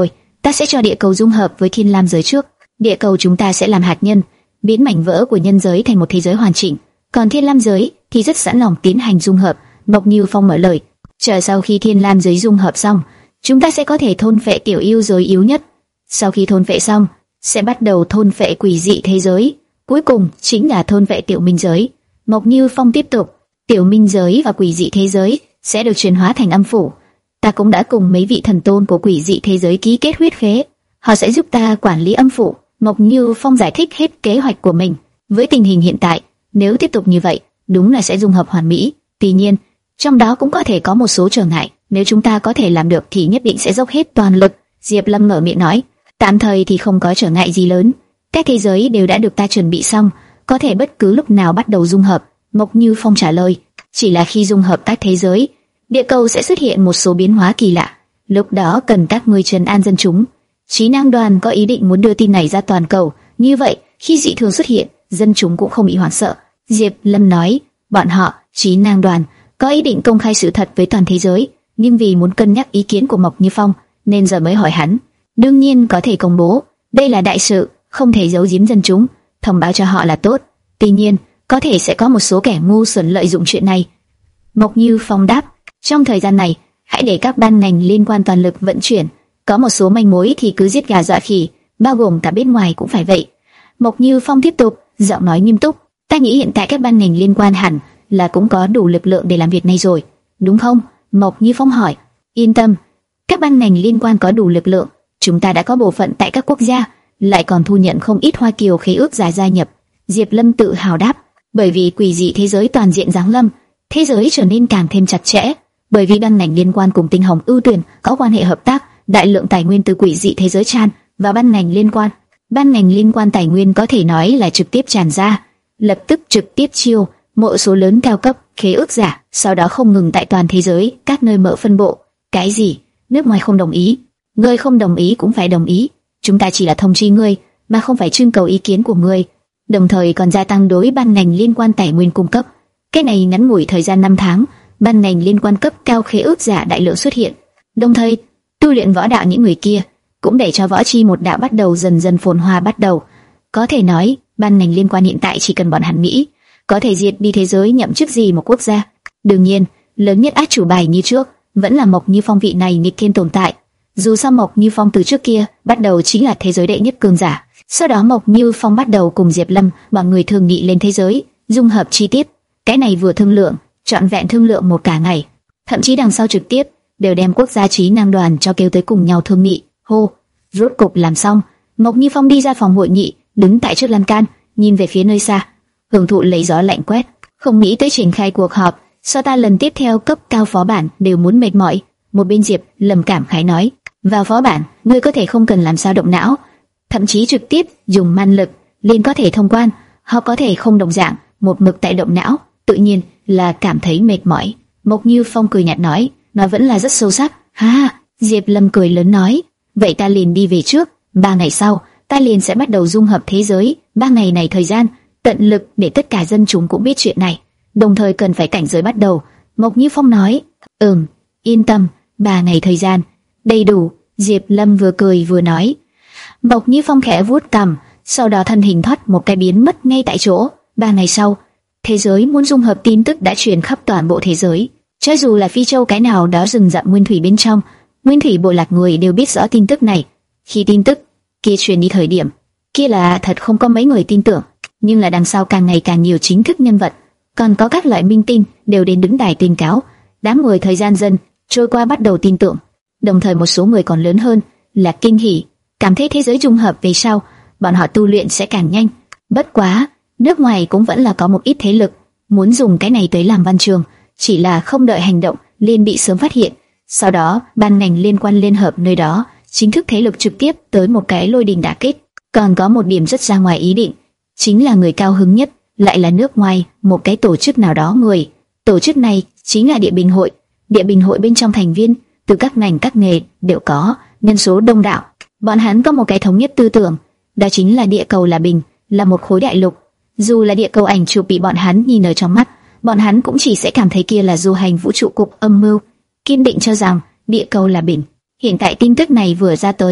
ta sẽ cho địa cầu dung hợp với thiên lam giới trước. Địa cầu chúng ta sẽ làm hạt nhân, biến mảnh vỡ của nhân giới thành một thế giới hoàn chỉnh. Còn thiên lam giới thì rất sẵn lòng tiến hành dung hợp. Mộc Như Phong mở lời, chờ sau khi thiên lam giới dung hợp xong, chúng ta sẽ có thể thôn phệ tiểu yêu giới yếu nhất. Sau khi thôn phệ xong, sẽ bắt đầu thôn phệ quỷ dị thế giới. Cuối cùng chính là thôn phệ tiểu minh giới. Mộc Như Phong tiếp tục, tiểu minh giới và quỷ dị thế giới sẽ được chuyển hóa thành âm phủ. Ta cũng đã cùng mấy vị thần tôn của quỷ dị thế giới ký kết huyết khế, họ sẽ giúp ta quản lý âm phủ. Mộc Như Phong giải thích hết kế hoạch của mình. Với tình hình hiện tại, nếu tiếp tục như vậy, đúng là sẽ dung hợp hoàn mỹ. Tuy nhiên, trong đó cũng có thể có một số trở ngại. Nếu chúng ta có thể làm được thì nhất định sẽ dốc hết toàn lực. Diệp Lâm mở miệng nói, tạm thời thì không có trở ngại gì lớn. Các thế giới đều đã được ta chuẩn bị xong, có thể bất cứ lúc nào bắt đầu dung hợp. Mộc Như Phong trả lời, chỉ là khi dung hợp các thế giới, địa cầu sẽ xuất hiện một số biến hóa kỳ lạ. Lúc đó cần các ngươi trấn an dân chúng. Trí Năng Đoàn có ý định muốn đưa tin này ra toàn cầu. Như vậy, khi dị thường xuất hiện, dân chúng cũng không bị hoảng sợ. Diệp Lâm nói, bọn họ, Trí Năng Đoàn, có ý định công khai sự thật với toàn thế giới, nhưng vì muốn cân nhắc ý kiến của Mộc Như Phong, nên giờ mới hỏi hắn. Đương nhiên có thể công bố, đây là đại sự, không thể giấu giếm dân chúng, thông báo cho họ là tốt. Tuy nhiên, có thể sẽ có một số kẻ ngu xuẩn lợi dụng chuyện này. Mộc Như Phong đáp, trong thời gian này, hãy để các ban ngành liên quan toàn lực vận chuyển. Có một số manh mối thì cứ giết gà dọa khỉ, bao gồm cả bên ngoài cũng phải vậy. Mộc Như Phong tiếp tục, giọng nói nghiêm túc, ta nghĩ hiện tại các ban ngành liên quan hẳn là cũng có đủ lực lượng để làm việc này rồi, đúng không? Mộc Như Phong hỏi. Yên tâm, các ban ngành liên quan có đủ lực lượng, chúng ta đã có bộ phận tại các quốc gia, lại còn thu nhận không ít Hoa Kiều khế ước giả gia nhập. Diệp Lâm tự hào đáp, bởi vì quỷ dị thế giới toàn diện giáng lâm, thế giới trở nên càng thêm chặt chẽ, bởi vì ban ngành liên quan cùng Tinh Hồng ưu tuyển có quan hệ hợp tác, đại lượng tài nguyên từ quỷ dị thế giới tràn và ban ngành liên quan. Ban ngành liên quan tài nguyên có thể nói là trực tiếp tràn ra, lập tức trực tiếp chiêu mộ số lớn cao cấp khế ước giả, sau đó không ngừng tại toàn thế giới các nơi mở phân bộ. Cái gì? Nước ngoài không đồng ý, ngươi không đồng ý cũng phải đồng ý. Chúng ta chỉ là thông chi ngươi, mà không phải trưng cầu ý kiến của ngươi. Đồng thời còn gia tăng đối ban ngành liên quan tài nguyên cung cấp. Cái này ngắn ngủi thời gian năm tháng, ban ngành liên quan cấp cao khế ước giả đại lượng xuất hiện. Đồng thời, tu luyện võ đạo những người kia cũng để cho võ chi một đạo bắt đầu dần dần phồn hoa bắt đầu. Có thể nói, ban ngành liên quan hiện tại chỉ cần bọn hắn Mỹ có thể diệt đi thế giới nhậm chức gì một quốc gia. Đương nhiên, lớn nhất át chủ bài như trước vẫn là Mộc Như Phong vị này nghịch thiên tồn tại. Dù sao Mộc Như Phong từ trước kia bắt đầu chính là thế giới đệ nhất cường giả. Sau đó Mộc Như Phong bắt đầu cùng Diệp Lâm mọi người thương nghị lên thế giới dung hợp chi tiết. Cái này vừa thương lượng, trọn vẹn thương lượng một cả ngày, thậm chí đằng sau trực tiếp đều đem quốc gia Trí Năng Đoàn cho kêu tới cùng nhau thương nghị. Hô, rốt cục làm xong. Mộc Như Phong đi ra phòng hội nghị, đứng tại trước lan can, nhìn về phía nơi xa, hưởng thụ lấy gió lạnh quét. Không nghĩ tới triển khai cuộc họp, sao ta lần tiếp theo cấp cao phó bản đều muốn mệt mỏi. Một bên Diệp Lâm cảm khái nói, vào phó bản, ngươi có thể không cần làm sao động não, thậm chí trực tiếp dùng man lực liền có thể thông quan. Họ có thể không đồng dạng, một mực tại động não, tự nhiên là cảm thấy mệt mỏi. Mộc Như Phong cười nhạt nói, nó vẫn là rất sâu sắc. Ha, Diệp Lâm cười lớn nói, vậy ta liền đi về trước, ba ngày sau ta liền sẽ bắt đầu dung hợp thế giới. Ba ngày này thời gian, tận lực để tất cả dân chúng cũng biết chuyện này, đồng thời cần phải cảnh giới bắt đầu. Mộc Như Phong nói, ừm, yên tâm, ba ngày thời gian đầy đủ. Diệp Lâm vừa cười vừa nói. Mộc Như Phong khẽ vuốt cằm, sau đó thân hình thoát một cái biến mất ngay tại chỗ. Ba ngày sau, thế giới muốn dung hợp tin tức đã truyền khắp toàn bộ thế giới. Cho dù là Phi Châu cái nào đó rừng rậm nguyên thủy bên trong, nguyên thủy bộ lạc người đều biết rõ tin tức này. Khi tin tức kia truyền đi thời điểm kia là thật không có mấy người tin tưởng, nhưng là đằng sau càng ngày càng nhiều chính thức nhân vật, còn có các loại minh tinh đều đến đứng đài tuyên cáo. Đám người thời gian dần trôi qua bắt đầu tin tưởng, đồng thời một số người còn lớn hơn là kinh hỉ, cảm thấy thế giới dung hợp về sau bọn họ tu luyện sẽ càng nhanh. Bất quá, nước ngoài cũng vẫn là có một ít thế lực muốn dùng cái này tới làm văn trường, chỉ là không đợi hành động liền bị sớm phát hiện. Sau đó, ban ngành liên quan liên hợp nơi đó, chính thức thế lực trực tiếp tới một cái lôi đình đả kích. Còn có một điểm rất ra ngoài ý định, chính là người cao hứng nhất lại là nước ngoài, một cái tổ chức nào đó người. Tổ chức này chính là Địa Bình Hội. Địa Bình Hội bên trong thành viên từ các ngành các nghề đều có, nhân số đông đảo. Bọn hắn có một cái thống nhất tư tưởng, đó chính là địa cầu là bình, là một khối đại lục. Dù là địa cầu ảnh chụp bị bọn hắn nhìn ở trong mắt, bọn hắn cũng chỉ sẽ cảm thấy kia là du hành vũ trụ cục âm mưu, kiên định cho rằng địa cầu là bình. Hiện tại tin tức này vừa ra tới,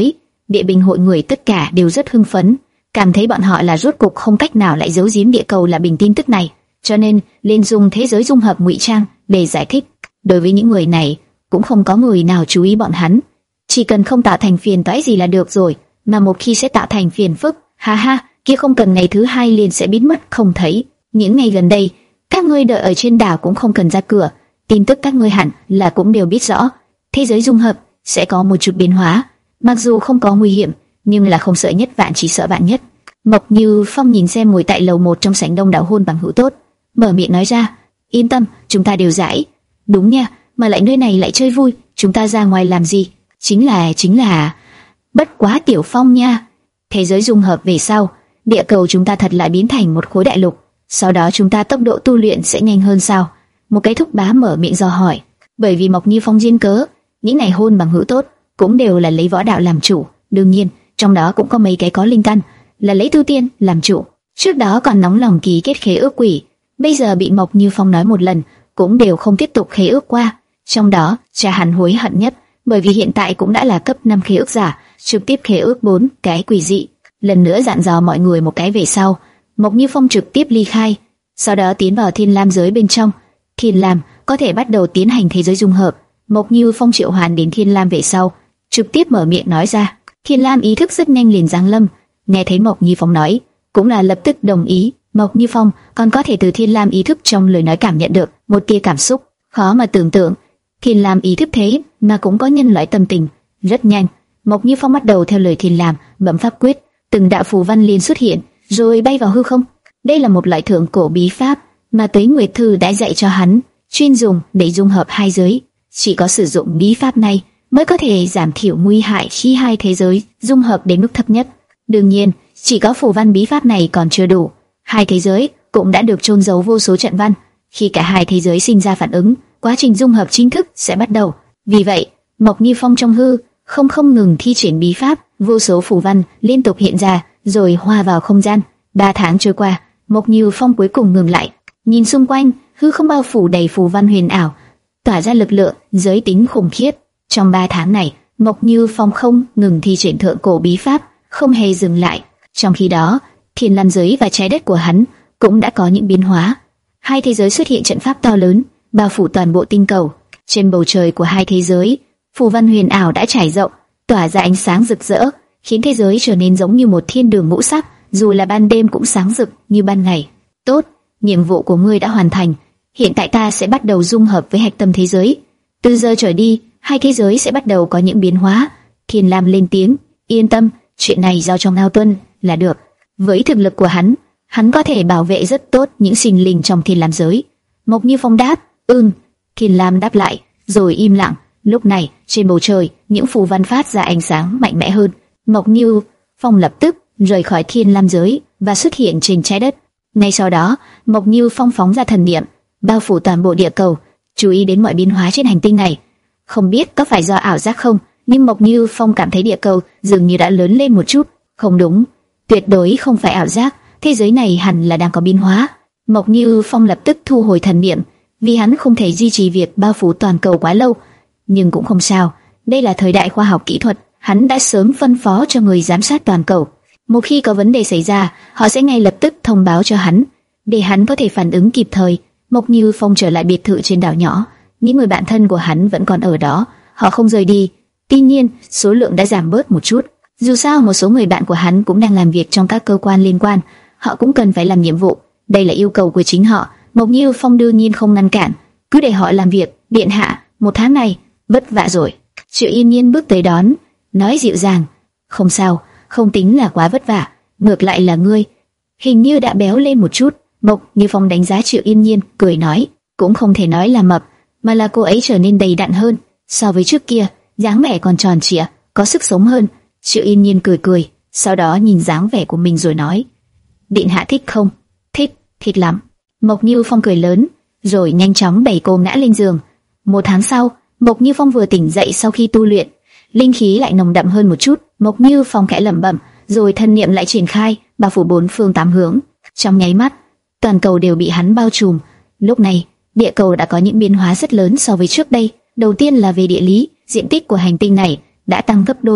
Địa Bình hội người tất cả đều rất hưng phấn, cảm thấy bọn họ là rốt cục không cách nào lại giấu giếm địa cầu là bình tin tức này, cho nên lên dùng thế giới dung hợp ngụy trang để giải thích. Đối với những người này, cũng không có người nào chú ý bọn hắn, chỉ cần không tạo thành phiền toái gì là được rồi, mà một khi sẽ tạo thành phiền phức, ha ha, kia không cần ngày thứ hai liền sẽ biến mất không thấy. Những ngày gần đây, các ngươi đợi ở trên đảo cũng không cần ra cửa, tin tức các ngươi hẳn là cũng đều biết rõ, thế giới dung hợp sẽ có một chút biến hóa, mặc dù không có nguy hiểm, nhưng là không sợ nhất vạn chỉ sợ vạn nhất. Mộc Như Phong nhìn xem ngồi tại lầu một trong sảnh đông đảo hôn bằng hữu tốt, mở miệng nói ra, yên tâm, chúng ta đều giải. Đúng nha, mà lại nơi này lại chơi vui, chúng ta ra ngoài làm gì? Chính là, chính là... Bất quá Tiểu Phong nha, thế giới dung hợp về sau, địa cầu chúng ta thật lại biến thành một khối đại lục, sau đó chúng ta tốc độ tu luyện sẽ nhanh hơn sao? Một cái thúc bá mở miệng dò hỏi. Bởi vì Mộc Như Phong duyên cớ, những ngày hôn bằng hữu tốt cũng đều là lấy võ đạo làm chủ, đương nhiên trong đó cũng có mấy cái có linh căn là lấy tu tiên làm chủ. Trước đó còn nóng lòng ký kết khế ước quỷ, bây giờ bị Mộc Như Phong nói một lần, cũng đều không tiếp tục khế ước qua. Trong đó, cha hắn hối hận nhất, bởi vì hiện tại cũng đã là cấp năm khế ước giả, trực tiếp khế ước bốn cái quỷ dị. Lần nữa dặn dò mọi người một cái về sau, Mộc Như Phong trực tiếp ly khai, sau đó tiến vào Thiên Lam giới bên trong. Thiên Lam có thể bắt đầu tiến hành thế giới dung hợp. Mộc Như Phong triệu hoán đến Thiên Lam về sau, trực tiếp mở miệng nói ra. Thiên Lam ý thức rất nhanh liền giáng lâm, nghe thấy Mộc Như Phong nói, cũng là lập tức đồng ý. Mộc Như Phong còn có thể từ Thiên Lam ý thức trong lời nói cảm nhận được một tia cảm xúc, khó mà tưởng tượng. Thiên Lam ý thức thế mà cũng có nhân loại tâm tình. Rất nhanh, Mộc Như Phong bắt đầu theo lời Thiên Lam bấm pháp quyết, từng đạo phù văn liền xuất hiện, rồi bay vào hư không. Đây là một loại thượng cổ bí pháp mà Tuế Nguyệt Thư đã dạy cho hắn, chuyên dùng để dung hợp hai giới. Chỉ có sử dụng bí pháp này mới có thể giảm thiểu nguy hại khi hai thế giới dung hợp đến mức thấp nhất. Đương nhiên, chỉ có phù văn bí pháp này còn chưa đủ. Hai thế giới cũng đã được chôn giấu vô số trận văn. Khi cả hai thế giới sinh ra phản ứng, quá trình dung hợp chính thức sẽ bắt đầu. Vì vậy, Mộc Như Phong trong hư không không ngừng thi triển bí pháp, vô số phù văn liên tục hiện ra, rồi hòa vào không gian. Ba tháng trôi qua, Mộc Như Phong cuối cùng ngừng lại, nhìn xung quanh, hư không bao phủ đầy phù văn huyền ảo, tỏa ra lực lượng giới tính khủng khiếp. Trong ba tháng này, Mộc Như Phong không ngừng thi triển thượng cổ bí pháp, không hề dừng lại. Trong khi đó, Thiên Lam giới và trái đất của hắn cũng đã có những biến hóa. Hai thế giới xuất hiện trận pháp to lớn, bao phủ toàn bộ tinh cầu. Trên bầu trời của hai thế giới, phù văn huyền ảo đã trải rộng, tỏa ra ánh sáng rực rỡ, khiến thế giới trở nên giống như một thiên đường ngũ sắc, dù là ban đêm cũng sáng rực như ban ngày. Tốt, nhiệm vụ của ngươi đã hoàn thành. Hiện tại ta sẽ bắt đầu dung hợp với hạch tâm thế giới. Từ giờ trở đi, hai thế giới sẽ bắt đầu có những biến hóa. Thiên Lam lên tiếng, yên tâm, chuyện này giao cho Ngao Tuân là được. Với thực lực của hắn, hắn có thể bảo vệ rất tốt những sinh linh trong Thiên Lam giới. Mộc Như Phong đáp, ừm. Thiên Lam đáp lại, rồi im lặng. Lúc này, trên bầu trời, những phù văn phát ra ánh sáng mạnh mẽ hơn. Mộc Như Phong lập tức rời khỏi Thiên Lam giới và xuất hiện trên trái đất. Ngay sau đó, Mộc Như Phong phóng ra thần niệm, bao phủ toàn bộ địa cầu, chú ý đến mọi biến hóa trên hành tinh này. Không biết có phải do ảo giác không, nhưng Mộc Như Phong cảm thấy địa cầu dường như đã lớn lên một chút. Không đúng, tuyệt đối không phải ảo giác, thế giới này hẳn là đang có biến hóa. Mộc Như Phong lập tức thu hồi thần niệm, vì hắn không thể duy trì việc bao phủ toàn cầu quá lâu. Nhưng cũng không sao, đây là thời đại khoa học kỹ thuật, hắn đã sớm phân phó cho người giám sát toàn cầu. Một khi có vấn đề xảy ra, họ sẽ ngay lập tức thông báo cho hắn, để hắn có thể phản ứng kịp thời. Mộc Như Phong trở lại biệt thự trên đảo nhỏ, những người bạn thân của hắn vẫn còn ở đó, họ không rời đi. Tuy nhiên, số lượng đã giảm bớt một chút. Dù sao, một số người bạn của hắn cũng đang làm việc trong các cơ quan liên quan, họ cũng cần phải làm nhiệm vụ. Đây là yêu cầu của chính họ. Mộc Như Phong đương nhiên không ngăn cản, cứ để họ làm việc. Điện hạ, một tháng này vất vả rồi. Triệu Yên Nhiên bước tới đón, nói dịu dàng, không sao, không tính là quá vất vả, ngược lại là ngươi hình như đã béo lên một chút. Mộc Như Phong đánh giá Triệu Yên Nhiên, cười nói, cũng không thể nói là mập, mà là cô ấy trở nên đầy đặn hơn so với trước kia, dáng vẻ còn tròn trịa, có sức sống hơn. Triệu Yên Nhiên cười cười, sau đó nhìn dáng vẻ của mình rồi nói, điện hạ thích không? Thích, thích lắm. Mộc Như Phong cười lớn, rồi nhanh chóng đẩy cô ngã lên giường. Một tháng sau, Mộc Như Phong vừa tỉnh dậy sau khi tu luyện, linh khí lại nồng đậm hơn một chút. Mộc Như Phong khẽ lẩm bẩm, rồi thân niệm lại triển khai, bao phủ bốn phương tám hướng. Trong nháy mắt, toàn cầu đều bị hắn bao trùm. Lúc này, địa cầu đã có những biến hóa rất lớn so với trước đây. Đầu tiên là về địa lý, diện tích của hành tinh này đã tăng gấp đôi.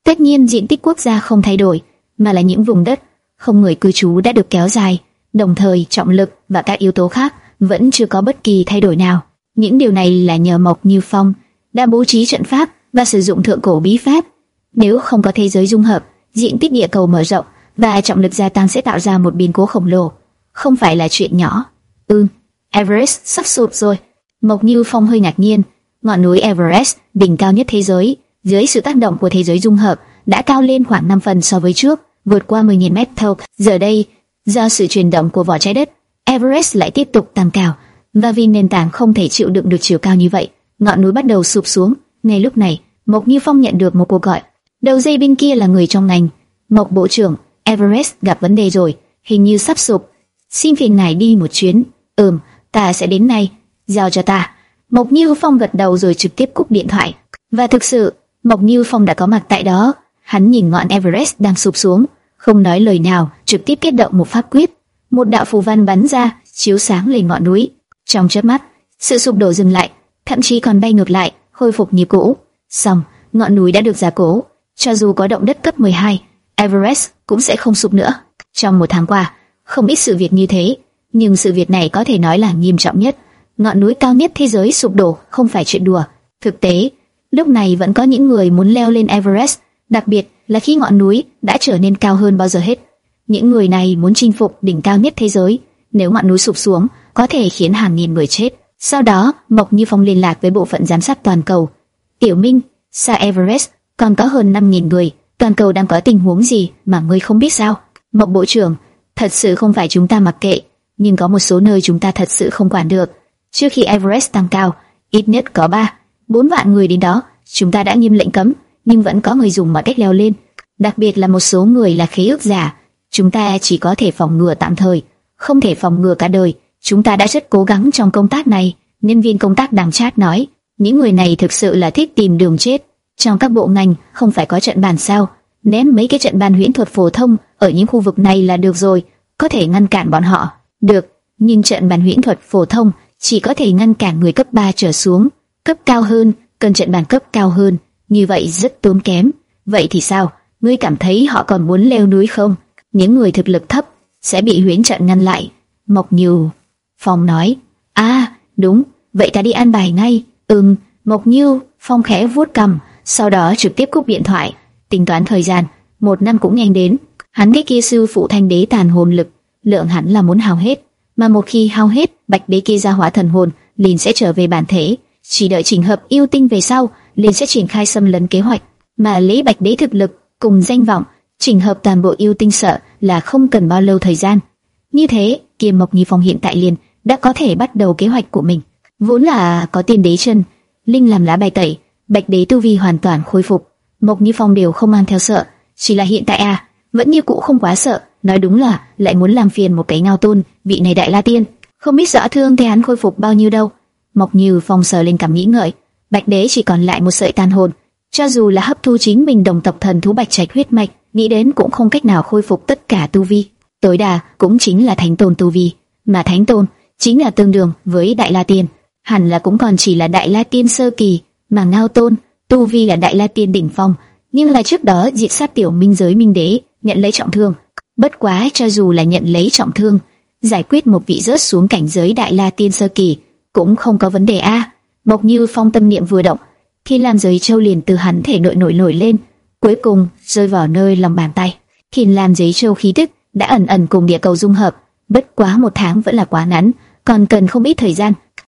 Tất nhiên diện tích quốc gia không thay đổi, mà là những vùng đất không người cư trú đã được kéo dài, đồng thời trọng lực và các yếu tố khác vẫn chưa có bất kỳ thay đổi nào. Những điều này là nhờ Mộc Như Phong đã bố trí trận pháp và sử dụng thượng cổ bí pháp. Nếu không có thế giới dung hợp, diện tích địa cầu mở rộng và trọng lực gia tăng sẽ tạo ra một biến cố khổng lồ, không phải là chuyện nhỏ. Ừm, Everest sắp sụp rồi. Mộc Như Phong hơi ngạc nhiên. Ngọn núi Everest, đỉnh cao nhất thế giới, dưới sự tác động của thế giới dung hợp, đã cao lên khoảng năm phần so với trước, vượt qua mười nghìn mét thâu. Giờ đây, do sự chuyển động của vỏ trái đất, Everest lại tiếp tục tăng cao, và vì nền tảng không thể chịu đựng được chiều cao như vậy, ngọn núi bắt đầu sụp xuống. Ngay lúc này, Mộc Như Phong nhận được một cuộc gọi. Đầu dây bên kia là người trong ngành. Mộc bộ trưởng, Everest gặp vấn đề rồi, hình như sắp sụp. Xin phiền ngài đi một chuyến. Ừm, ta sẽ đến ngay. Giao cho ta. Mộc Như Phong gật đầu rồi trực tiếp cúp điện thoại. Và thực sự, Mộc Như Phong đã có mặt tại đó. Hắn nhìn ngọn Everest đang sụp xuống, không nói lời nào, trực tiếp kết động một pháp quyết. Một đạo phù văn bắn ra, chiếu sáng lên ngọn núi. Trong chớp mắt, sự sụp đổ dừng lại, thậm chí còn bay ngược lại, khôi phục như cũ. Xong, ngọn núi đã được gia cố. Cho dù có động đất cấp mười hai, Everest cũng sẽ không sụp nữa. Trong một tháng qua, không ít sự việc như thế, nhưng sự việc này có thể nói là nghiêm trọng nhất. Ngọn núi cao nhất thế giới sụp đổ không phải chuyện đùa. Thực tế, lúc này vẫn có những người muốn leo lên Everest, đặc biệt là khi ngọn núi đã trở nên cao hơn bao giờ hết. Những người này muốn chinh phục đỉnh cao nhất thế giới. Nếu ngọn núi sụp xuống, có thể khiến hàng nghìn người chết. Sau đó, Mộc Như Phong liên lạc với bộ phận giám sát toàn cầu. Tiểu Minh, xa Everest còn có hơn năm nghìn người, toàn cầu đang có tình huống gì mà ngươi không biết sao? Mộc bộ trưởng, thật sự không phải chúng ta mặc kệ, nhưng có một số nơi chúng ta thật sự không quản được. Trước khi Everest tăng cao, ít nhất có ba, bốn vạn người đến đó, chúng ta đã nghiêm lệnh cấm, nhưng vẫn có người dùng mọi cách leo lên. Đặc biệt là một số người là khế ước giả. Chúng ta chỉ có thể phòng ngừa tạm thời, không thể phòng ngừa cả đời. Chúng ta đã rất cố gắng trong công tác này. Nhân viên công tác đằng chat nói, những người này thực sự là thích tìm đường chết. Trong các bộ ngành không phải có trận bàn sao? Ném mấy cái trận bàn huyễn thuật phổ thông ở những khu vực này là được rồi, có thể ngăn cản bọn họ. Được, nhưng trận bàn huyễn thuật phổ thông chỉ có thể ngăn cản người cấp ba trở xuống, cấp cao hơn, cần trận bàn cấp cao hơn, như vậy rất tốn kém. Vậy thì sao? Ngươi cảm thấy họ còn muốn leo núi không? Những người thực lực thấp sẽ bị huyễn trận ngăn lại. Mộc Như Phong nói. À, đúng, vậy ta đi an bài ngay. Ừm, Mộc Như Phong khẽ vuốt cằm, sau đó trực tiếp cúp điện thoại. Tính toán thời gian, một năm cũng nhanh đến. Hắn cái kia sư phụ thanh đế tàn hồn lực, lượng hẳn là muốn hao hết, mà một khi hao hết, bạch đế kia ra hóa thần hồn, liền sẽ trở về bản thể. Chỉ đợi chỉnh hợp yêu tinh về sau, liền sẽ triển khai xâm lấn kế hoạch. Mà lấy bạch đế thực lực cùng danh vọng, chỉnh hợp toàn bộ yêu tinh sợ là không cần bao lâu thời gian. Như thế, kia Mộc Như Phong hiện tại liền đã có thể bắt đầu kế hoạch của mình. Vốn là có tiên đế chân, linh làm lá bài tẩy, bạch đế tu vi hoàn toàn khôi phục, Mộc Như Phong đều không mang theo sợ, chỉ là hiện tại à, vẫn như cũ không quá sợ. Nói đúng là lại muốn làm phiền một cái Ngao Tôn, vị này đại la tiên, không biết rõ thương thế hắn khôi phục bao nhiêu đâu. Mộc Như Phong sờ lên cằm nghĩ ngợi, bạch đế chỉ còn lại một sợi tàn hồn, cho dù là hấp thu chính mình đồng tộc thần thú bạch trạch huyết mạch, nghĩ đến cũng không cách nào khôi phục tất cả tu vi, tối đa cũng chính là thánh tôn tu vi, mà thánh tôn chính là tương đương với đại la tiên, hẳn là cũng còn chỉ là đại la tiên sơ kỳ, mà Ngao Tôn tu vi là đại la tiên đỉnh phong, nhưng là trước đó diệt sát tiểu minh giới minh đế, nhận lấy trọng thương. Bất quá cho dù là nhận lấy trọng thương, giải quyết một vị rớt xuống cảnh giới đại la tiên sơ kỳ cũng không có vấn đề a. À, Mộc Như Phong tâm niệm vừa động, Thiên Lam giới châu liền từ hắn thể nội nổi nổi lên, cuối cùng rơi vào nơi lòng bàn tay. Thiên Lam giới châu khí tức đã ẩn ẩn cùng địa cầu dung hợp, bất quá một tháng vẫn là quá ngắn, còn cần không ít thời gian